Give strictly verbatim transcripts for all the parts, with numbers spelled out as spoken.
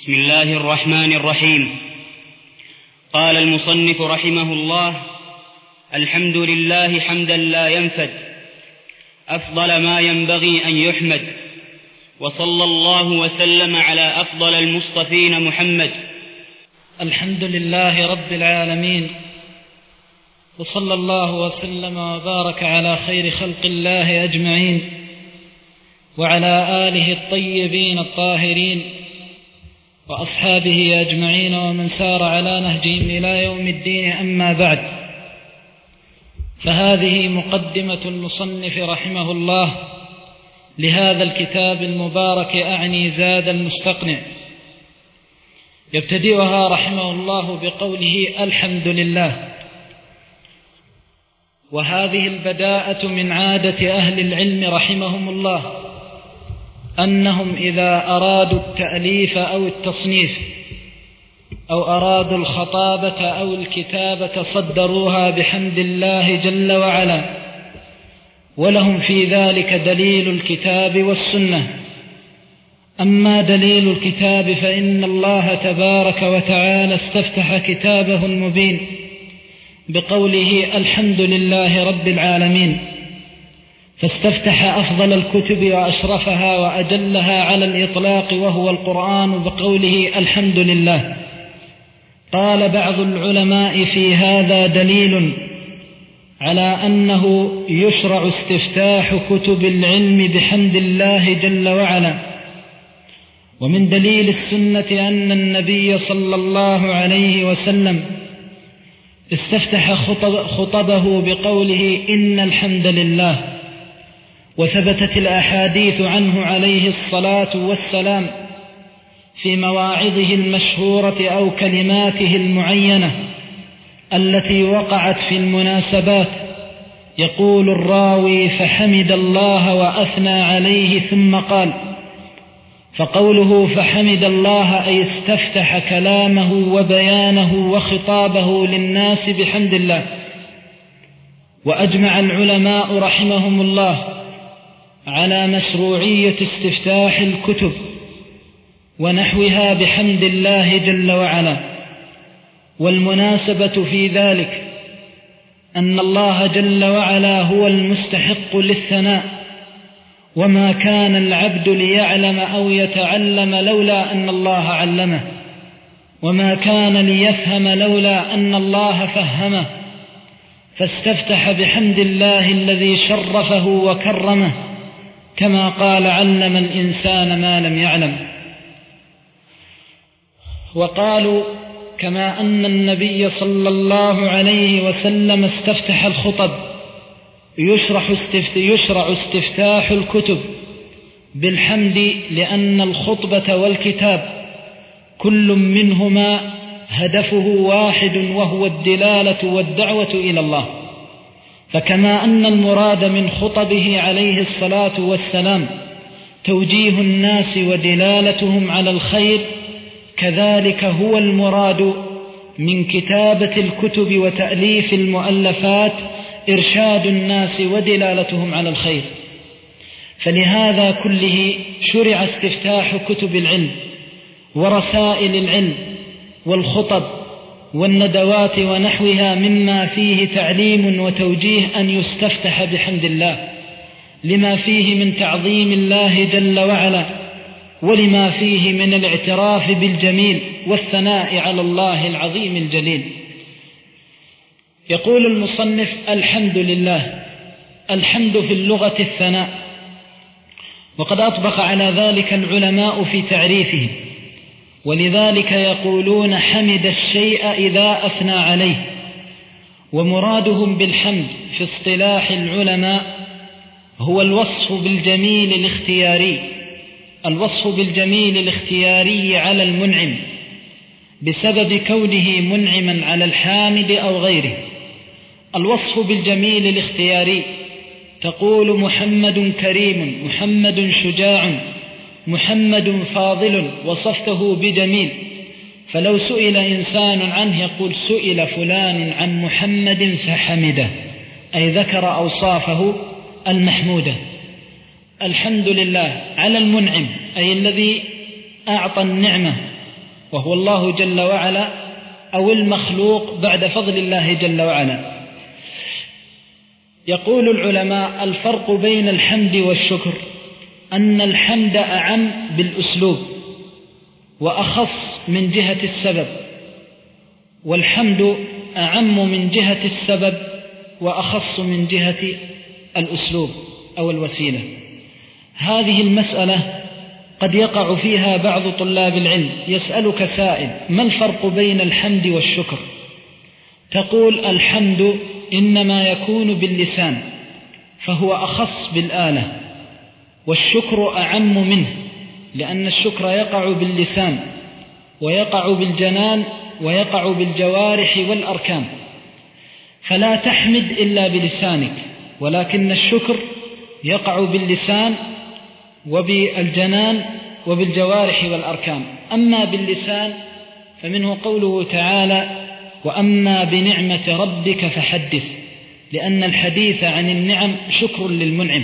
بسم الله الرحمن الرحيم. قال المصنف رحمه الله: الحمد لله حمدا لا ينفد، أفضل ما ينبغي أن يحمد، وصلى الله وسلم على أفضل المصطفين محمد. الحمد لله رب العالمين، وصلى الله وسلم وبارك على خير خلق الله أجمعين، وعلى آله الطيبين الطاهرين وأصحابه أجمعين ومن سار على نهجهم إلى يوم الدين. أما بعد، فهذه مقدمة المصنف رحمه الله لهذا الكتاب المبارك، أعني زاد المستقنع. يبتدئها رحمه الله بقوله: الحمد لله. وهذه البداءة من عادة أهل العلم رحمهم الله، أنهم إذا أرادوا التأليف أو التصنيف أو أرادوا الخطابة أو الكتابة صدروها بحمد الله جل وعلا، ولهم في ذلك دليل الكتاب والسنة. أما دليل الكتاب فإن الله تبارك وتعالى استفتح كتابه المبين بقوله: الحمد لله رب العالمين، فاستفتح أفضل الكتب وأشرفها وأجلها على الإطلاق وهو القرآن بقوله: الحمد لله. قال بعض العلماء: في هذا دليل على أنه يشرع استفتاح كتب العلم بحمد الله جل وعلا. ومن دليل السنة أن النبي صلى الله عليه وسلم استفتح خطبه بقوله: إن الحمد لله. وثبتت الأحاديث عنه عليه الصلاة والسلام في مواعظه المشهورة أو كلماته المعينة التي وقعت في المناسبات. يقول الراوي: فحمد الله وأثنى عليه، ثم قال. فقوله فحمد الله أي استفتح كلامه وبيانه وخطابه للناس بحمد الله. وأجمع العلماء رحمهم الله على مشروعية استفتاح الكتب ونحوها بحمد الله جل وعلا. والمناسبة في ذلك أن الله جل وعلا هو المستحق للثناء، وما كان العبد ليعلم أو يتعلم لولا أن الله علمه، وما كان ليفهم لولا أن الله فهمه. فاستفتح بحمد الله الذي شرفه وكرمه، كما قال: علم الإنسان ما لم يعلم. وقالوا: كما أن النبي صلى الله عليه وسلم استفتح الخطب، يشرح, استفت يشرع استفتاح الكتب بالحمد، لأن الخطبة والكتاب كل منهما هدفه واحد، وهو الدلالة والدعوة إلى الله. فكما أن المراد من خطبه عليه الصلاة والسلام توجيه الناس ودلالتهم على الخير، كذلك هو المراد من كتابة الكتب وتأليف المؤلفات إرشاد الناس ودلالتهم على الخير. فلهذا كله شرع استفتاح كتب العلم ورسائل العلم والخطب والندوات ونحوها، مما فيه تعليم وتوجيه أن يستفتح بحمد الله، لما فيه من تعظيم الله جل وعلا، ولما فيه من الاعتراف بالجميل والثناء على الله العظيم الجليل. يقول المصنف: الحمد لله. الحمد في اللغة الثناء، وقد أطبق على ذلك العلماء في تعريفه، ولذلك يقولون: حمد الشيء إذا أثنى عليه. ومرادهم بالحمد في اصطلاح العلماء هو الوصف بالجميل الاختياري، الوصف بالجميل الاختياري على المنعم، بسبب كونه منعما على الحامد أو غيره. الوصف بالجميل الاختياري: تقول محمد كريم، محمد شجاع، محمد فاضل، وصفته بجميل. فلو سئل إنسان عنه يقول: سئل فلان عن محمد فحمده، أي ذكر أوصافه المحمودة. الحمد لله على المنعم، أي الذي أعطى النعمة وهو الله جل وعلا أو المخلوق بعد فضل الله جل وعلا. يقول العلماء: الفرق بين الحمد والشكر أن الحمد أعم بالأسلوب وأخص من جهة السبب، والحمد أعم من جهة السبب وأخص من جهة الأسلوب أو الوسيلة. هذه المسألة قد يقع فيها بعض طلاب العلم، يسألك سائل: ما الفرق بين الحمد والشكر؟ تقول: الحمد إنما يكون باللسان فهو أخص بالآلة، والشكر أعم منه، لأن الشكر يقع باللسان ويقع بالجنان ويقع بالجوارح والأركان، فلا تحمد إلا بلسانك، ولكن الشكر يقع باللسان وبالجنان وبالجوارح والأركان. أما باللسان فمنه قوله تعالى: وأما بنعمة ربك فحدث، لأن الحديث عن النعم شكر للمنعم.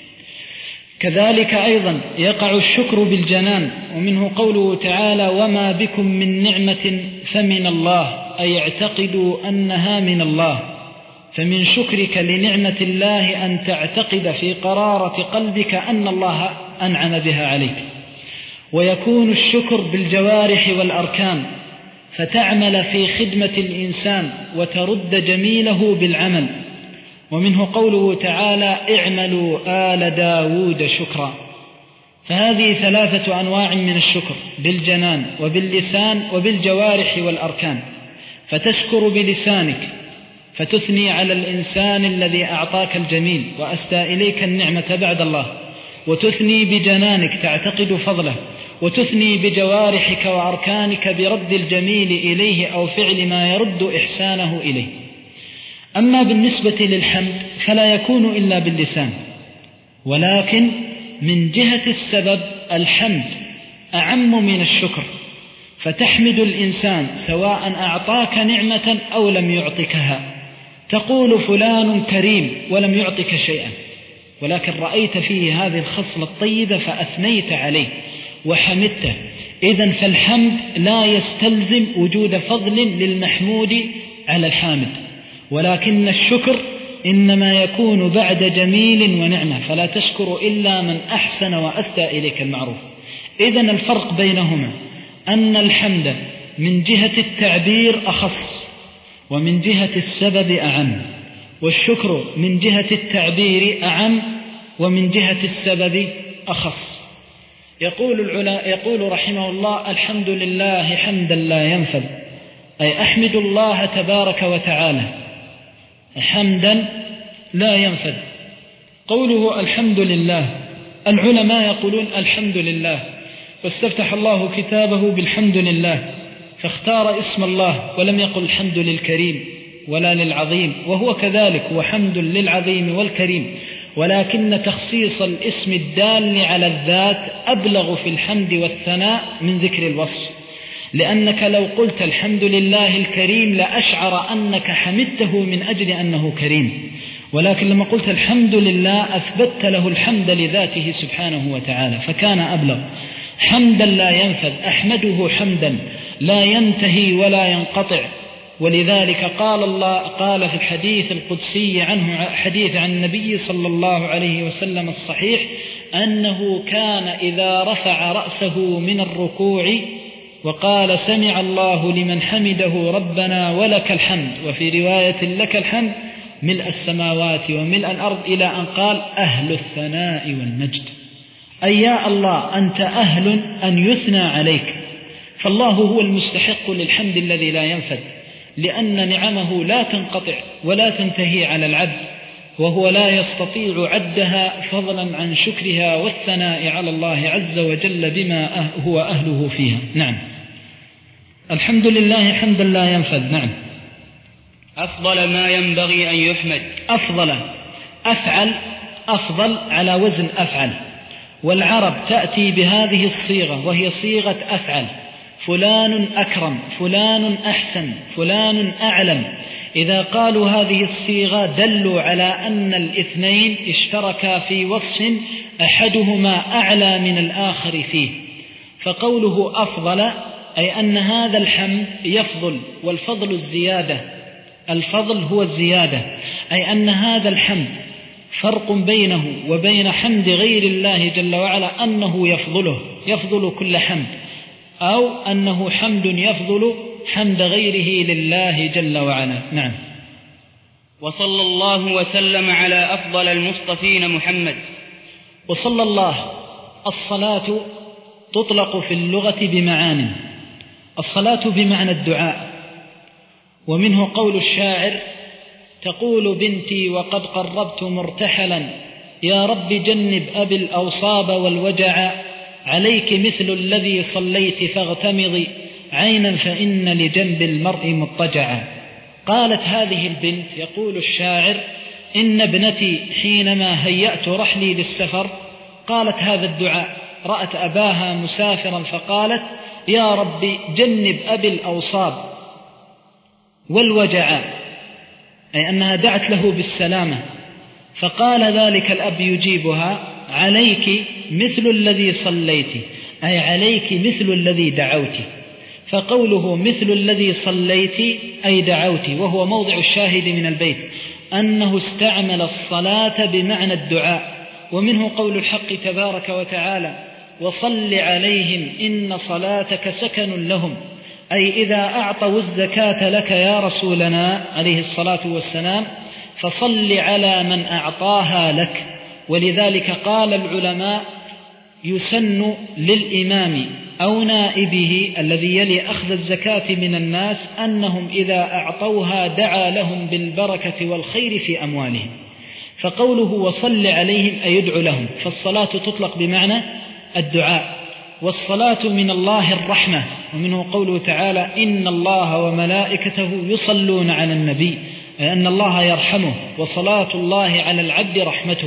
كذلك أيضا يقع الشكر بالجنان، ومنه قوله تعالى: وما بكم من نعمة فمن الله، أي اعتقدوا أنها من الله. فمن شكرك لنعمة الله أن تعتقد في قرارة قلبك أن الله أنعم بها عليك. ويكون الشكر بالجوارح والأركان، فتعمل في خدمة الإنسان وترد جميله بالعمل، ومنه قوله تعالى: اعملوا آل داود شكرا. فهذه ثلاثة أنواع من الشكر: بالجنان وباللسان وبالجوارح والأركان. فتشكر بلسانك فتثني على الإنسان الذي أعطاك الجميل وأسدى إليك النعمة بعد الله، وتثني بجنانك تعتقد فضله، وتثني بجوارحك وأركانك برد الجميل إليه أو فعل ما يرد إحسانه إليه. أما بالنسبة للحمد فلا يكون إلا باللسان، ولكن من جهة السبب الحمد أعم من الشكر، فتحمد الإنسان سواء أعطاك نعمة أو لم يعطكها. تقول: فلان كريم ولم يعطك شيئا، ولكن رأيت فيه هذه الخصلة الطيبة فأثنيت عليه وحمدته. إذن فالحمد لا يستلزم وجود فضل للمحمود على الحامد، ولكن الشكر إنما يكون بعد جميل ونعمة، فلا تشكر إلا من أحسن وأسدى إليك المعروف. إذن الفرق بينهما أن الحمد من جهة التعبير أخص ومن جهة السبب أعم، والشكر من جهة التعبير أعم ومن جهة السبب أخص. يقول العلماء يقول رحمه الله: الحمد لله حمدا لا ينفذ، أي أحمد الله تبارك وتعالى حمدا لا ينفذ. قوله الحمد لله، العلماء يقولون الحمد لله، واستفتح الله كتابه بالحمد لله، فاختار اسم الله ولم يقل الحمد للكريم ولا للعظيم، وهو كذلك، وحمد للعظيم والكريم، ولكن تخصيص الاسم الدال على الذات أبلغ في الحمد والثناء من ذكر الوصف، لأنك لو قلت الحمد لله الكريم لأشعر أنك حمدته من أجل أنه كريم، ولكن لما قلت الحمد لله أثبت له الحمد لذاته سبحانه وتعالى، فكان أبلغ. حمدا لا ينفذ، أحمده حمدا لا ينتهي ولا ينقطع. ولذلك قال الله قال في الحديث القدسي عنه، حديث عن النبي صلى الله عليه وسلم الصحيح، أنه كان إذا رفع رأسه من الركوع وقال سمع الله لمن حمده ربنا ولك الحمد، وفي رواية لك الحمد ملء السماوات وملء الأرض، إلى أن قال أهل الثناء والمجد، أي يا الله أنت أهل أن يثنى عليك. فالله هو المستحق للحمد الذي لا ينفد، لأن نعمه لا تنقطع ولا تنتهي على العبد، وهو لا يستطيع عدها فضلا عن شكرها والثناء على الله عز وجل بما هو أهله فيها. نعم، الحمد لله حمدا لا ينفد. نعم. أفضل ما ينبغي أن يحمد. أفضل، أفعل، أفضل على وزن أفعل، والعرب تأتي بهذه الصيغة وهي صيغة أفعل، فلان أكرم، فلان أحسن، فلان أعلم. إذا قالوا هذه الصيغة دلوا على أن الاثنين اشتركا في وصف أحدهما أعلى من الآخر فيه. فقوله أفضل أي أن هذا الحمد يفضل، والفضل الزيادة، الفضل هو الزيادة، أي أن هذا الحمد فرق بينه وبين حمد غير الله جل وعلا أنه يفضله، يفضل كل حمد، أو أنه حمد يفضل حمد غيره لله جل وعلا. نعم. وصلى الله وسلم على أفضل المصطفين محمد. وصلى الله، الصلاة تطلق في اللغة بمعاني. الصلاة بمعنى الدعاء، ومنه قول الشاعر: تقول بنتي وقد قربت مرتحلا، يا رب جنب أبي الأوصاب والوجع، عليك مثل الذي صليت فاغتمضي عينا فإن لجنب المرء مضطجعا. قالت هذه البنت، يقول الشاعر: إن ابنتي حينما هيأت رحلي للسفر قالت هذا الدعاء، رأت أباها مسافرا فقالت: يا رب جنب أبي الأوصاب والوجع، أي أنها دعت له بالسلامة. فقال ذلك الأب يجيبها: عليك مثل الذي صليت، أي عليك مثل الذي دعوت. فقوله مثل الذي صليت أي دعوت، وهو موضع الشاهد من البيت، أنه استعمل الصلاة بمعنى الدعاء. ومنه قول الحق تبارك وتعالى: وصل عليهم إن صلاتك سكن لهم، أي إذا أعطوا الزكاة لك يا رسولنا عليه الصلاة والسلام فصل على من أعطاها لك. ولذلك قال العلماء: يسن للإمام أو نائبه الذي يلي أخذ الزكاة من الناس أنهم إذا أعطوها دعا لهم بالبركة والخير في أموالهم. فقوله وصل عليهم أي يدعو لهم، فالصلاة تطلق بمعنى الدعاء. والصلاة من الله الرحمة، ومنه قوله تعالى: إن الله وملائكته يصلون على النبي، أي أن الله يرحمه، وصلاة الله على العبد رحمته.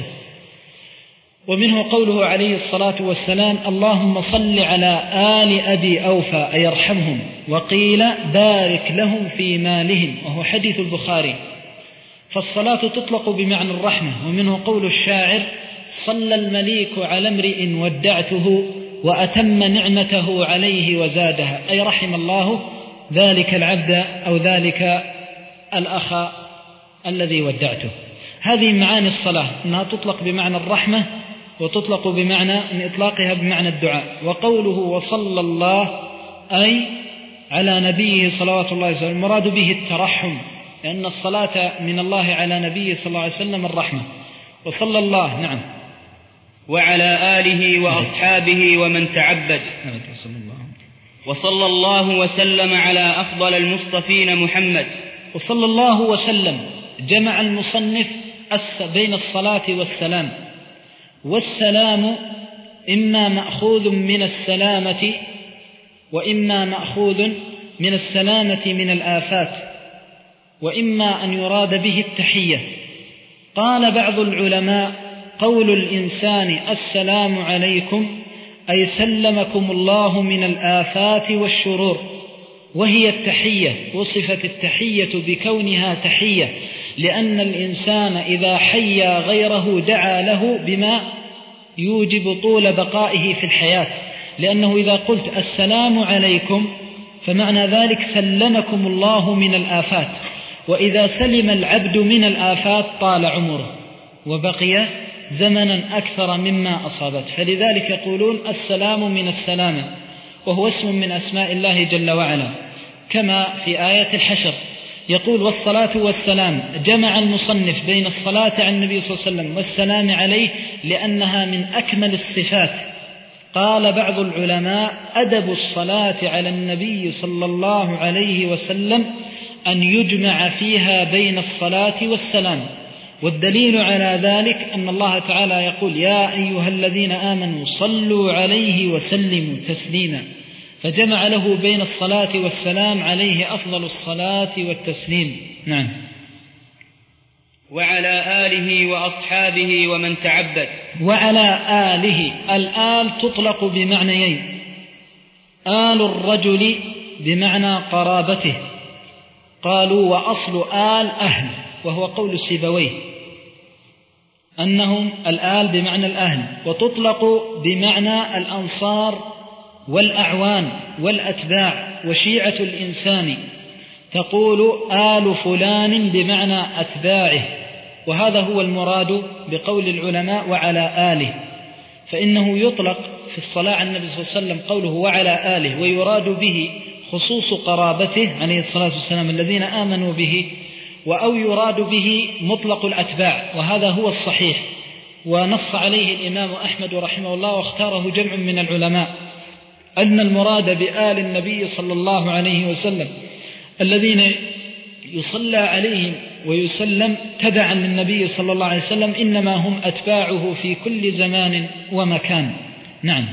ومنه قوله عليه الصلاة والسلام: اللهم صل على آل أبي أوفى، أي يرحمهم. وقيل بارك لهم في مالهم، وهو حديث البخاري. فالصلاة تطلق بمعنى الرحمة. ومنه قول الشاعر: صلى المليك على امرئ ودعته وأتم نعمته عليه وزادها، أي رحم الله ذلك العبد أو ذلك الأخ الذي ودعته. هذه معاني الصلاة، أنها تطلق بمعنى الرحمة، وتطلق بمعنى من إطلاقها بمعنى الدعاء. وقوله وصلى الله أي على نبيه صلوات الله عليه وسلم، المراد به الترحم، لأن الصلاة من الله على نبيه صلى الله عليه وسلم الرحمة. وصلى الله. نعم. وعلى آله وأصحابه ومن تعبد. وصلى الله وسلم على أفضل المصطفين محمد. وصلى الله وسلم جمع المصنف بين الصلاة والسلام. والسلام إما مأخوذ من السلامة، وإما مأخوذ من السلامة من الآفات، وإما أن يراد به التحية. قال بعض العلماء: قول الإنسان السلام عليكم أي سلمكم الله من الآفات والشرور، وهي التحية. وصفت التحية بكونها تحية، لأن الإنسان إذا حيا غيره دعا له بما يوجب طول بقائه في الحياة، لأنه إذا قلت السلام عليكم فمعنى ذلك سلمكم الله من الآفات، وإذا سلم العبد من الآفات طال عمره وبقي زمنا أكثر مما أصابت. فلذلك يقولون السلام من السلامة، وهو اسم من أسماء الله جل وعلا، كما في آية الحشر يقول: والصلاة والسلام. جمع المصنف بين الصلاة على النبي صلى الله عليه وسلم والسلام عليه لأنها من أكمل الصفات. قال بعض العلماء: أدب الصلاة على النبي صلى الله عليه وسلم أن يجمع فيها بين الصلاة والسلام. والدليل على ذلك أن الله تعالى يقول: يا أيها الذين آمنوا صلوا عليه وسلموا تسليما، فجمع له بين الصلاة والسلام عليه أفضل الصلاة والتسليم. نعم. وعلى آله وأصحابه ومن تعبد. وعلى آله، الآل تطلق بمعنيين: آل الرجل بمعنى قرابته، قالوا وأصل آل أهل، وهو قول سيبويه أنهم الآل بمعنى الأهل. وتطلق بمعنى الأنصار والأعوان والأتباع وشيعة الإنسان تقول آل فلان بمعنى أتباعه، وهذا هو المراد بقول العلماء وعلى آله، فإنه يطلق في الصلاة على النبي صلى الله عليه وسلم قوله وعلى آله، ويراد به خصوص قرابته عليه الصلاة والسلام الذين آمنوا به، أو يراد به مطلق الأتباع، وهذا هو الصحيح، ونص عليه الإمام أحمد رحمه الله واختاره جمع من العلماء أن المراد بآل النبي صلى الله عليه وسلم الذين يصلى عليهم ويسلم تبعا للنبي صلى الله عليه وسلم إنما هم أتباعه في كل زمان ومكان. نعم.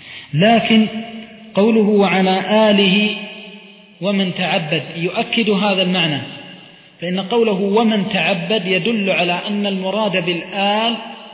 لكن قوله وعلى آله ومن تعبد يؤكد هذا المعنى، فإن قوله ومن تعبد يدل على أن المراد بالآل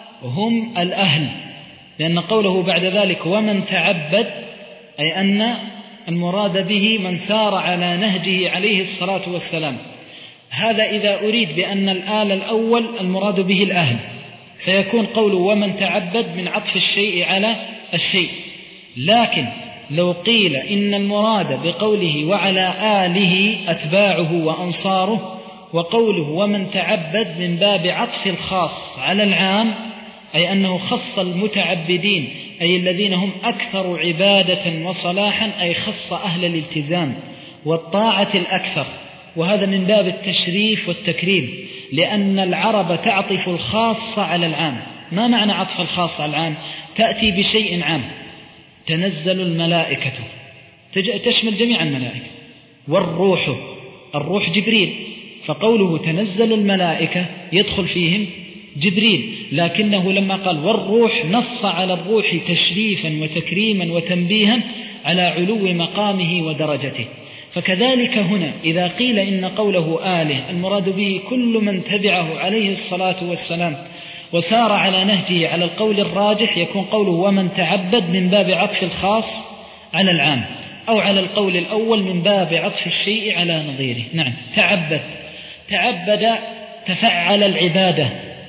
هم الأهل، لأن قوله بعد ذلك ومن تعبد أي أن المراد به من سار على نهجه عليه الصلاة والسلام. هذا إذا أريد بأن الآل الأول المراد به الأهل، فيكون قوله ومن تعبد من عطف الشيء على الشيء. لكن لو قيل إن المراد بقوله وعلى آله أتباعه وأنصاره، وقوله ومن تعبد من باب عطف الخاص على العام، أي أنه خص المتعبدين أي الذين هم أكثر عبادة وصلاحا، أي خص أهل الالتزام والطاعة الأكثر، وهذا من باب التشريف والتكريم، لأن العرب تعطف الخاص على العام. ما معنى عطف الخاص على العام؟ تأتي بشيء عام، تنزل الملائكة تشمل جميع الملائكة، والروح، الروح جبريل، فقوله تنزل الملائكة يدخل فيهم جبريل، لكنه لما قال والروح نص على الروح تشريفا وتكريما وتنبيها على علو مقامه ودرجته. فكذلك هنا إذا قيل إن قوله آله المراد به كل من تبعه عليه الصلاة والسلام وسار على نهجه على القول الراجح، يكون قوله ومن تعبد من باب عطف الخاص على العام، أو على القول الأول من باب عطف الشيء على نظيره. نعم. تعبد، تعبد تفعل العبادة،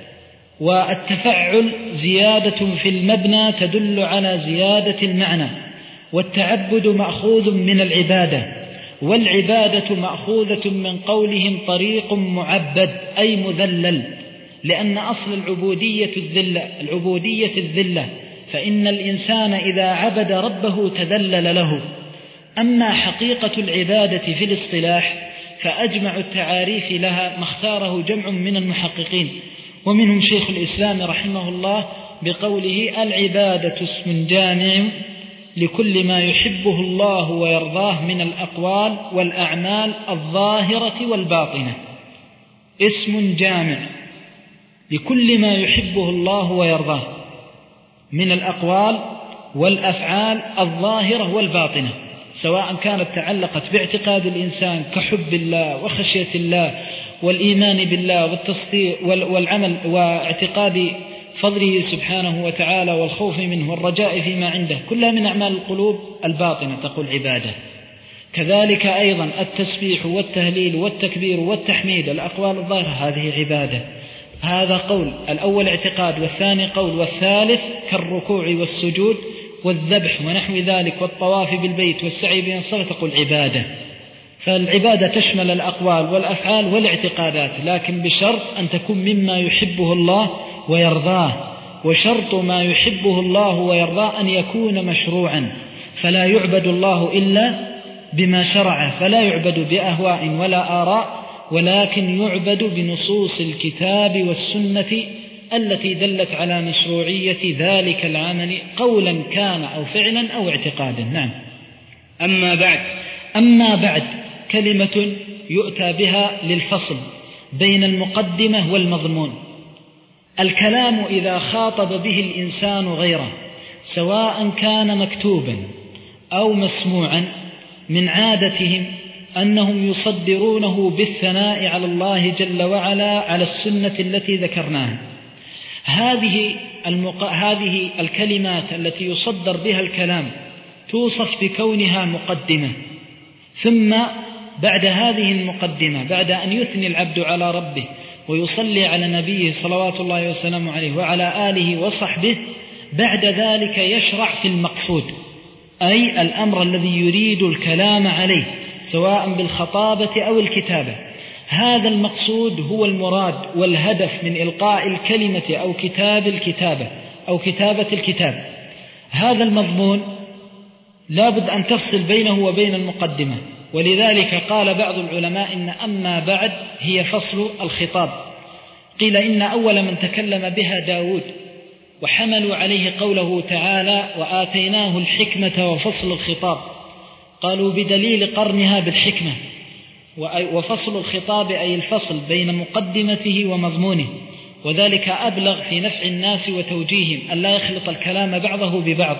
والتفعل زيادة في المبنى تدل على زيادة المعنى، والتعبد مأخوذ من العبادة، والعبادة مأخوذة من قولهم طريق معبد أي مذلل، لأن أصل العبودية الذلة، العبودية الذلة، فإن الإنسان إذا عبد ربه تذلل له. أما حقيقة العبادة في الاصطلاح فأجمع التعاريف لها ما اختاره جمع من المحققين، ومنهم شيخ الإسلام رحمه الله بقوله العبادة اسم جامع لكل ما يحبه الله ويرضاه من الأقوال والأعمال الظاهرة والباطنة. اسم جامع لكل ما يحبه الله ويرضاه من الأقوال والأفعال الظاهرة والباطنة، سواء كانت تعلقت باعتقاد الإنسان كحب الله وخشية الله والإيمان بالله والتصديق والعمل واعتقاد فضله سبحانه وتعالى والخوف منه والرجاء فيما عنده، كلها من أعمال القلوب الباطنة تقول عبادة. كذلك أيضا التسبيح والتهليل والتكبير والتحميد الأقوال الظاهرة هذه عبادة. هذا قول الأول اعتقاد، والثاني قول، والثالث كالركوع والسجود والذبح ونحو ذلك والطواف بالبيت والسعي بين الصلاة تقول عبادة. فالعبادة تشمل الأقوال والأفعال والاعتقادات، لكن بشرط أن تكون مما يحبه الله ويرضاه، وشرط ما يحبه الله ويرضاه أن يكون مشروعا، فلا يعبد الله إلا بما شرعه، فلا يعبد بأهواء ولا آراء، ولكن يعبد بنصوص الكتاب والسنة التي دلت على مشروعية ذلك العمل قولا كان أو فعلا أو اعتقادا. نعم. أما بعد أما بعد كلمة يؤتى بها للفصل بين المقدمة والمضمون. الكلام إذا خاطب به الإنسان غيره سواء كان مكتوبا أو مسموعا، من عادتهم أنهم يصدرونه بالثناء على الله جل وعلا على السنة التي ذكرناها. هذه, المق... هذه الكلمات التي يصدر بها الكلام توصف بكونها مقدمة، ثم بعد هذه المقدمة بعد أن يثني العبد على ربه ويصلي على نبيه صلوات الله وسلامه عليه وعلى آله وصحبه، بعد ذلك يشرع في المقصود، أي الأمر الذي يريد الكلام عليه سواء بالخطابة أو الكتابة. هذا المقصود هو المراد والهدف من إلقاء الكلمة أو كتاب الكتابة أو كتابة الكتاب. هذا المضمون لابد أن تفصل بينه وبين المقدمة، ولذلك قال بعض العلماء إن أما بعد هي فصل الخطاب. قيل إن أول من تكلم بها داود، وحملوا عليه قوله تعالى وآتيناه الحكمة وفصل الخطاب، قالوا بدليل قرنها بالحكمة، وفصل الخطاب أي الفصل بين مقدمته ومضمونه، وذلك أبلغ في نفع الناس وتوجيههم أن لا يخلط الكلام بعضه ببعض.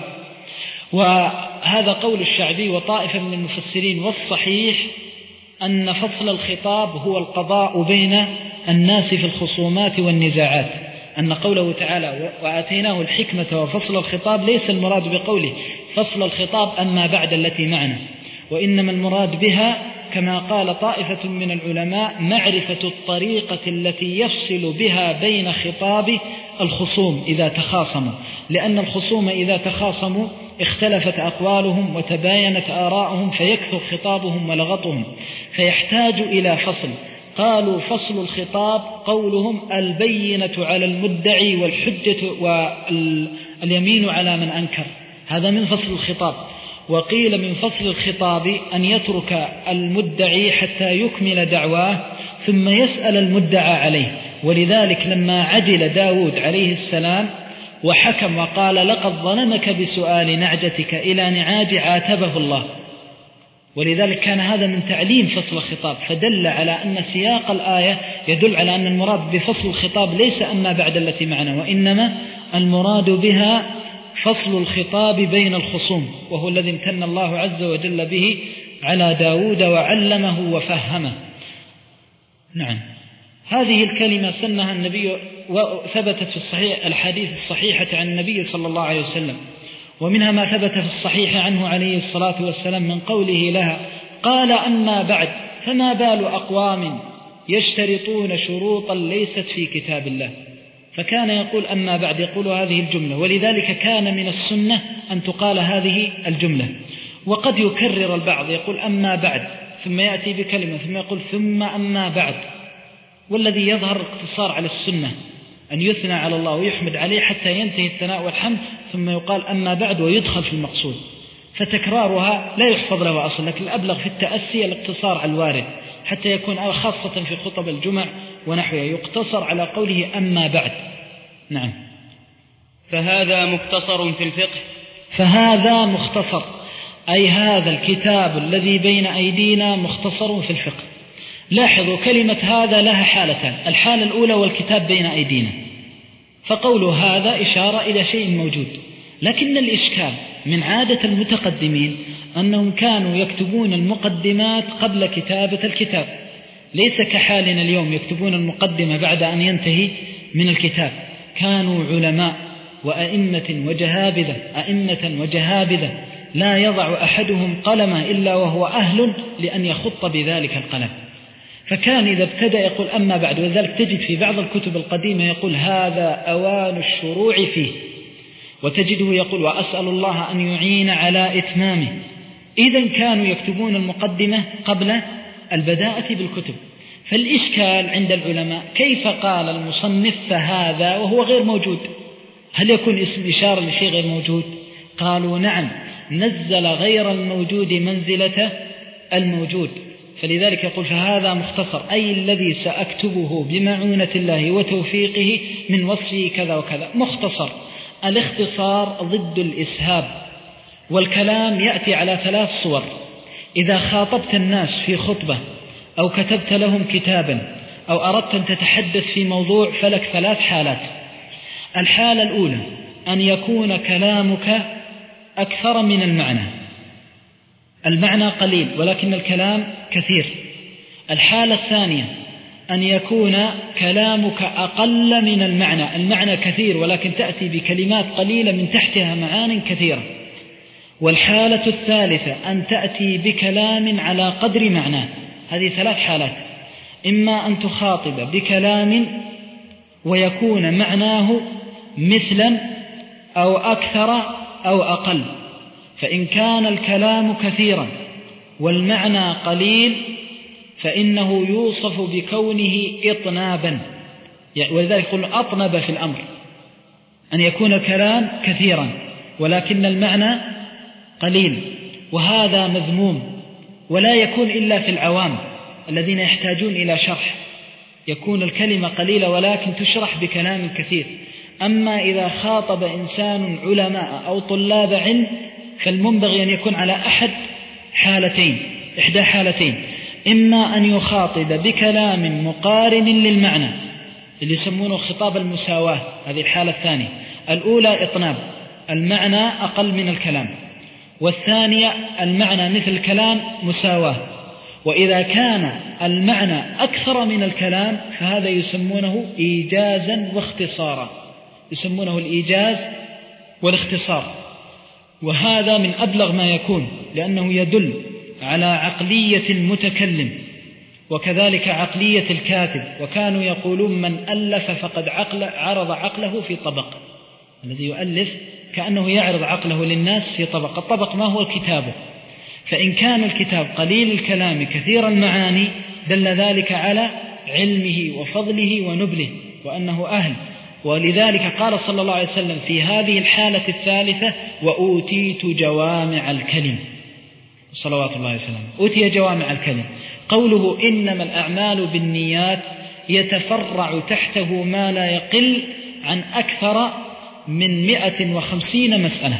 وهذا قول الشعبي وطائفة من المفسرين، والصحيح أن فصل الخطاب هو القضاء بين الناس في الخصومات والنزاعات، أن قوله تعالى وآتيناه الحكمة وفصل الخطاب ليس المراد بقوله فصل الخطاب أما بعد التي معنا، وإنما المراد بها كما قال طائفة من العلماء معرفة الطريقة التي يفصل بها بين خطاب الخصوم إذا تخاصموا، لأن الخصوم إذا تخاصموا اختلفت أقوالهم وتباينت آراؤهم فيكثر خطابهم ولغطهم، فيحتاج إلى فصل. قالوا فصل الخطاب قولهم البينة على المدعي والحجة واليمين على من أنكر، هذا من فصل الخطاب. وقيل من فصل الخطاب أن يترك المدعي حتى يكمل دعواه ثم يسأل المدعى عليه. ولذلك لما عجل داود عليه السلام وحكم وقال لقد ظلمك بسؤال نعجتك إلى نعاج عاتبه الله، ولذلك كان هذا من تعليم فصل الخطاب، فدل على أن سياق الآية يدل على أن المراد بفصل الخطاب ليس أما بعد التي معنا، وإنما المراد بها فصل الخطاب بين الخصوم، وهو الذي امتن الله عز وجل به على داود وعلمه وفهمه. نعم، هذه الكلمة سنها النبي وثبتت في الصحيح الحديث الصحيحة عن النبي صلى الله عليه وسلم، ومنها ما ثبت في الصحيح عنه عليه الصلاة والسلام من قوله لها قال أما بعد فما بال أقوام يشترطون شروطا ليست في كتاب الله، فكان يقول أما بعد يقول هذه الجملة، ولذلك كان من السنة أن تقال هذه الجملة. وقد يكرر البعض يقول أما بعد ثم يأتي بكلمة ثم يقول ثم أما بعد، والذي يظهر اقتصار على السنة أن يثنى على الله ويحمد عليه حتى ينتهي الثناء والحمد ثم يقال أما بعد ويدخل في المقصود، فتكرارها لا يحفظ له أصل، لكن الأبلغ في التأسي الاقتصار على الوارد حتى يكون خاصة في خطب الجمع ونحوها يقتصر على قوله أما بعد. نعم. فهذا مختصر في الفقه. فهذا مختصر أي هذا الكتاب الذي بين أيدينا مختصر في الفقه. لاحظوا كلمة هذا لها حالتان، الحالة الأولى والكتاب بين أيدينا، فقول هذا إشارة إلى شيء موجود، لكن الإشكال من عادة المتقدمين أنهم كانوا يكتبون المقدمات قبل كتابة الكتاب، ليس كحالنا اليوم يكتبون المقدمة بعد أن ينتهي من الكتاب. كانوا علماء وأئمة وجهابذة أئمة وجهابذة لا يضع أحدهم قلمه إلا وهو أهل لأن يخط بذلك القلم، فكان إذا ابتدأ يقول أما بعد، وذلك تجد في بعض الكتب القديمة يقول هذا أوان الشروع فيه، وتجده يقول وأسأل الله أن يعين على إتمامه. إذن كانوا يكتبون المقدمة قبل البداءة بالكتب. فالإشكال عند العلماء كيف قال المصنف فهذا وهو غير موجود؟ هل يكون اسم إشارة لشيء غير موجود؟ قالوا نعم، نزل غير الموجود منزلة الموجود، فلذلك يقول فهذا مختصر أي الذي سأكتبه بمعونة الله وتوفيقه من وصفه كذا وكذا. مختصر، الاختصار ضد الإسهاب، والكلام يأتي على ثلاث صور. إذا خاطبت الناس في خطبة أو كتبت لهم كتابا أو أردت أن تتحدث في موضوع فلك ثلاث حالات. الحالة الأولى أن يكون كلامك أكثر من المعنى، المعنى قليل ولكن الكلام كثير. الحالة الثانية أن يكون كلامك أقل من المعنى، المعنى كثير ولكن تأتي بكلمات قليلة من تحتها معان كثيرة. والحالة الثالثة أن تأتي بكلام على قدر معناه. هذه ثلاث حالات، إما أن تخاطب بكلام ويكون معناه مثلا أو أكثر أو أقل، فإن كان الكلام كثيرا والمعنى قليل فإنه يوصف بكونه إطنابا، ولذلك يقول أطنب في الأمر، أن يكون الكلام كثيرا ولكن المعنى قليل، وهذا مذموم، ولا يكون إلا في العوام الذين يحتاجون إلى شرح، يكون الكلمة قليلة ولكن تشرح بكلام كثير. أما إذا خاطب إنسان علماء أو طلاب علم فالمنبغي أن يكون على أحد حالتين، إحدى حالتين، إما أن يخاطب بكلام مقارن للمعنى اللي يسمونه خطاب المساواة، هذه الحالة الثانية. الأولى إطناب، المعنى أقل من الكلام، والثانية المعنى مثل الكلام مساواة. وإذا كان المعنى أكثر من الكلام فهذا يسمونه إيجازا واختصارا، يسمونه الإيجاز والاختصار، وهذا من أبلغ ما يكون لأنه يدل على عقلية المتكلم وكذلك عقلية الكاتب. وكانوا يقولون من ألف فقد عقل عرض عقله في طبق، الذي يؤلف كأنه يعرض عقله للناس في طبق، الطبق ما هو كتابه. فإن كان الكتاب قليل الكلام كثير المعاني دل ذلك على علمه وفضله ونبله وأنه أهل. ولذلك قال صلى الله عليه وسلم في هذه الحالة الثالثة: وأوتيت جوامع الكلم، صلوات الله وسلامه، أوتي جوامع الكلم. قوله إنما الأعمال بالنيات يتفرع تحته ما لا يقل عن أكثر من مئة وخمسين مسألة.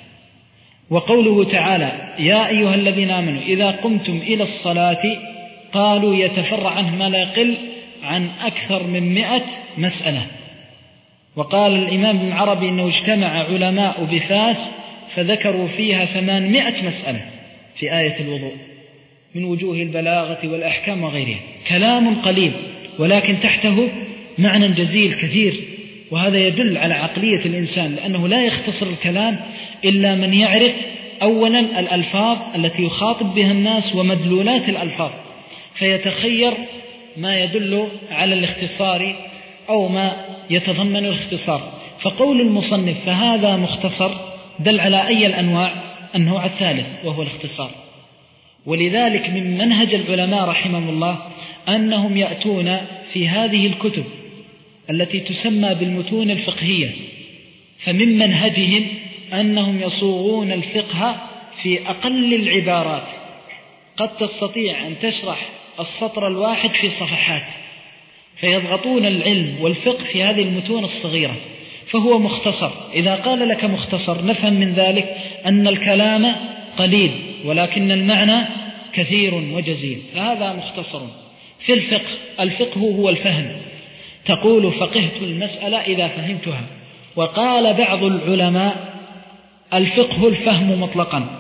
وقوله تعالى: يا أيها الذين آمنوا إذا قمتم إلى الصلاة، قالوا يتفرع عنه ما لا يقل عن أكثر من مئة مسألة. وقال الإمام ابن عربي إنه اجتمع علماء بفاس فذكروا فيها ثمانمائة مسألة في آية الوضوء من وجوه البلاغة والأحكام وغيرها. كلام قليل ولكن تحته معنى جزيل كثير، وهذا يدل على عقلية الإنسان، لأنه لا يختصر الكلام إلا من يعرف أولا الألفاظ التي يخاطب بها الناس ومدلولات الألفاظ، فيتخير ما يدل على الاختصار أو ما يتضمن الاختصار. فقول المصنف فهذا مختصر دل على أي الأنواع؟ النوع الثالث وهو الاختصار. ولذلك من منهج العلماء رحمهم الله أنهم يأتون في هذه الكتب التي تسمى بالمتون الفقهية، فمن منهجهم أنهم يصوغون الفقه في أقل العبارات، قد تستطيع أن تشرح السطر الواحد في صفحات، فيضغطون العلم والفقه في هذه المتون الصغيرة، فهو مختصر. إذا قال لك مختصر نفهم من ذلك أن الكلام قليل ولكن المعنى كثير وجزيل، فهذا مختصر. في الفقه، الفقه هو الفهم، تقول فقهت المسألة إذا فهمتها. وقال بعض العلماء الفقه الفهم مطلقا،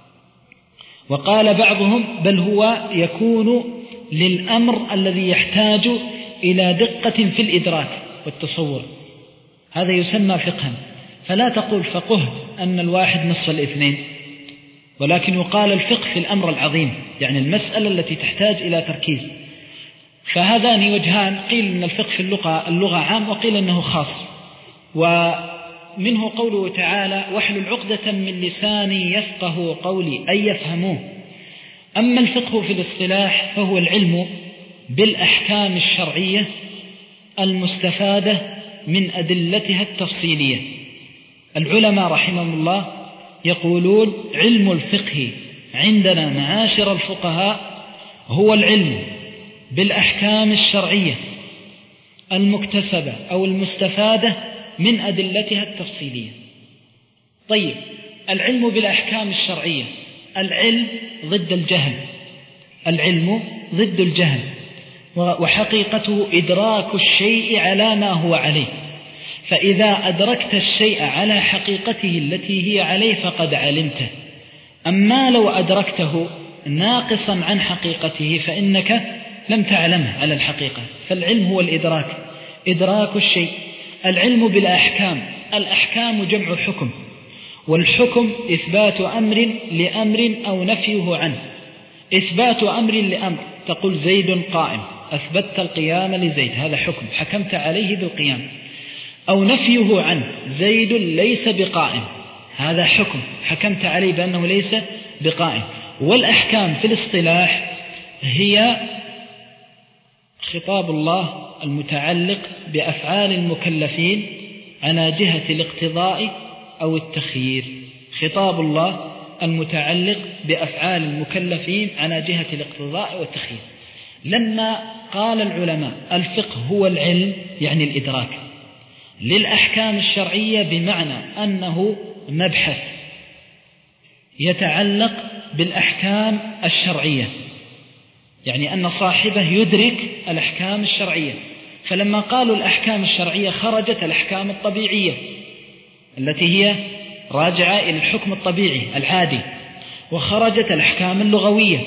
وقال بعضهم بل هو يكون للأمر الذي يحتاج إلى دقة في الإدراك والتصور، هذا يسمى فقها. فلا تقول فقه أن الواحد نصف الاثنين، ولكن يقال الفقه في الأمر العظيم، يعني المسألة التي تحتاج إلى تركيز. فهذان وجهان، قيل أن الفقه في اللغة, اللغة عام، وقيل أنه خاص. ومنه قوله تعالى: واحلل عقدة من لساني يفقه قولي، أي يفهموه. أما الفقه في الاصطلاح فهو العلم بالأحكام الشرعية المستفادة من أدلتها التفصيلية. العلماء رحمهم الله يقولون علم الفقه عندنا معاشر الفقهاء هو العلم بالأحكام الشرعية المكتسبة أو المستفادة من أدلتها التفصيلية. طيب، العلم بالأحكام الشرعية، العلم ضد الجهل، العلم ضد الجهل، وحقيقته إدراك الشيء على ما هو عليه. فإذا أدركت الشيء على حقيقته التي هي عليه فقد علمته. أما لو أدركته ناقصا عن حقيقته فإنك لم تعلمه على الحقيقة. فالعلم هو الإدراك، إدراك الشيء. العلم بالأحكام، الأحكام جمع حكم، والحكم إثبات أمر لأمر أو نفيه عنه. إثبات أمر لأمر، تقول زيد قائم، أثبتت القيام لزيد، هذا حكم، حكمت عليه بالقيام. أو نفيه عنه، زيد ليس بقائم، هذا حكم حكمت عليه بأنه ليس بقائم. والأحكام في الاصطلاح هي خطاب الله المتعلق بأفعال المكلفين على جهة الاقتضاء أو التخيير. خطاب الله المتعلق بأفعال المكلفين على جهة الاقتضاء والتخيير. لما قال العلماء الفقه هو العلم يعني الإدراك للأحكام الشرعية، بمعنى أنه مبحث يتعلق بالأحكام الشرعية، يعني أن صاحبه يدرك الأحكام الشرعية. فلما قالوا الأحكام الشرعية خرجت الأحكام الطبيعية التي هي راجعة إلى الحكم الطبيعي العادي، وخرجت الأحكام اللغوية،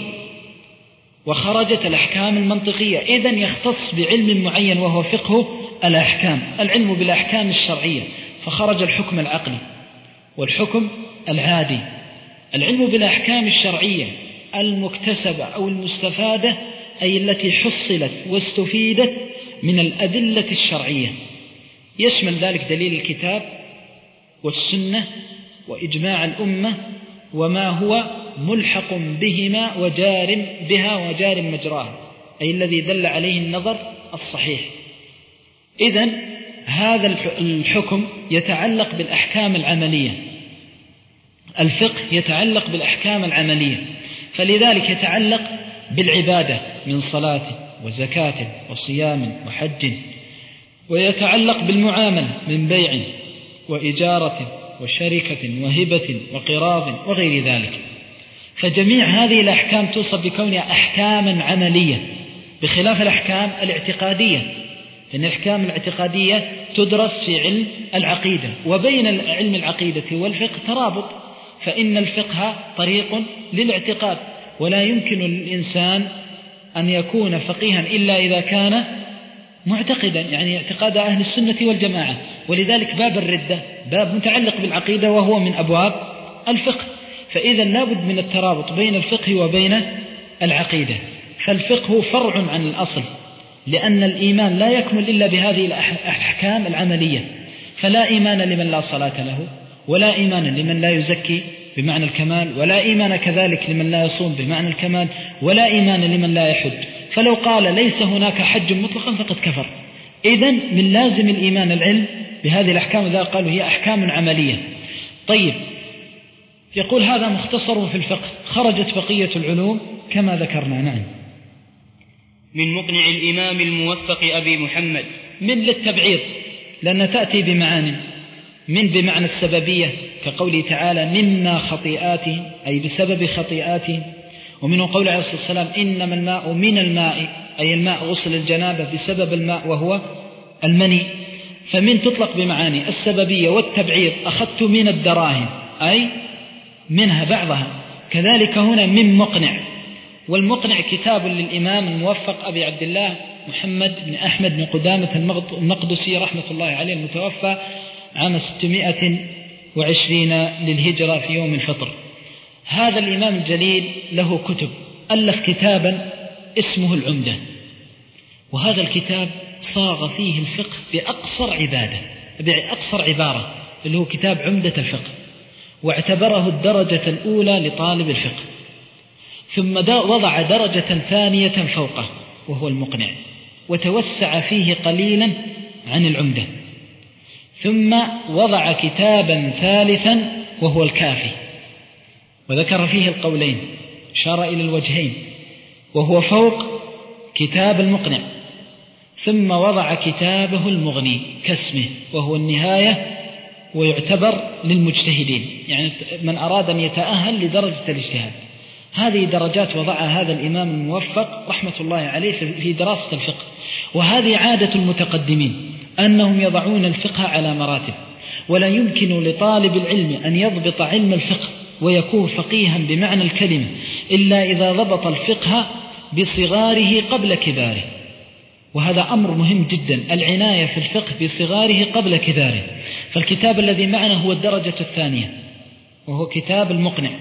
وخرجت الأحكام المنطقية. إذن يختص بعلم معين وهو فقه الأحكام، العلم بالأحكام الشرعية، فخرج الحكم العقلي والحكم العادي. العلم بالأحكام الشرعية المكتسبة أو المستفادة، أي التي حصلت واستفيدت من الأدلة الشرعية، يشمل ذلك دليل الكتاب والسنة وإجماع الأمة وما هو ملحق بهما وجار بها وجار مجراها، أي الذي دل عليه النظر الصحيح. إذن هذا الحكم يتعلق بالأحكام العملية، الفقه يتعلق بالأحكام العملية، فلذلك يتعلق بالعبادة من صلاة وزكاة وصيام وحج، ويتعلق بالمعاملة من بيع وإجارة وشركة وهبة وقراض وغير ذلك. فجميع هذه الأحكام توصف بكونها أحكاما عملية، بخلاف الأحكام الاعتقادية، لأن الأحكام الاعتقادية تدرس في علم العقيدة، وبين علم العقيدة والفقه ترابط، فإن الفقه طريق للاعتقاد، ولا يمكن للإنسان أن يكون فقيها إلا إذا كان معتقدا، يعني اعتقاد أهل السنة والجماعة. ولذلك باب الردة باب متعلق بالعقيدة وهو من أبواب الفقه، فإذا لابد من الترابط بين الفقه وبين العقيدة. فالفقه فرع عن الأصل، لأن الإيمان لا يكمل إلا بهذه الأحكام العملية، فلا إيمان لمن لا صلاة له، ولا إيمان لمن لا يزكي بمعنى الكمال، ولا إيمان كذلك لمن لا يصوم بمعنى الكمال، ولا إيمان لمن لا يحج. فلو قال ليس هناك حج مطلقا فقد كفر. إذن من لازم الإيمان العلم بهذه الأحكام، إذا قالوا هي أحكام عملية. طيب، يقول هذا مختصر في الفقه، خرجت بقية العلوم كما ذكرنا. نعم. من مقنع الإمام الموفق أبي محمد. من للتبعيض، لأن تأتي بمعاني. من بمعنى السببية، كقوله تعالى مما خطيئاتهم، أي بسبب خطيئاتهم. ومنه قول عليه الصلاة والسلام إنما الماء من الماء، أي الماء غسل الجنابة بسبب الماء وهو المني. فمن تطلق بمعاني السببية والتبعيض. أخذت من الدراهم، أي منها بعضها. كذلك هنا من مقنع، والمقنع كتاب للإمام الموفق أبي عبد الله محمد بن أحمد بن قدامة المقدسي رحمة الله عليه، المتوفى عام ستمائة وعشرين للهجرة في يوم الفطر. هذا الإمام الجليل له كتب، ألف كتابا اسمه العمدة، وهذا الكتاب صاغ فيه الفقه بأقصر عبادة بأقصر عبارة، اللي هو كتاب عمدة الفقه، واعتبره الدرجة الأولى لطالب الفقه، ثم وضع درجة ثانية فوقه وهو المقنع، وتوسع فيه قليلا عن العمدة، ثم وضع كتابا ثالثا وهو الكافي، وذكر فيه القولين، أشار إلى الوجهين، وهو فوق كتاب المقنع. ثم وضع كتابه المغني كاسمه وهو النهاية، ويعتبر للمجتهدين، يعني من أراد أن يتأهل لدرجة الاجتهاد. هذه درجات وضعها هذا الإمام الموفق رحمة الله عليه في دراسة الفقه. وهذه عادة المتقدمين أنهم يضعون الفقه على مراتب، ولا يمكن لطالب العلم أن يضبط علم الفقه ويكون فقيها بمعنى الكلمة إلا إذا ضبط الفقه بصغاره قبل كباره. وهذا أمر مهم جدا، العناية في الفقه بصغاره قبل كباره. فالكتاب الذي معنا هو الدرجة الثانية، وهو كتاب المقنع.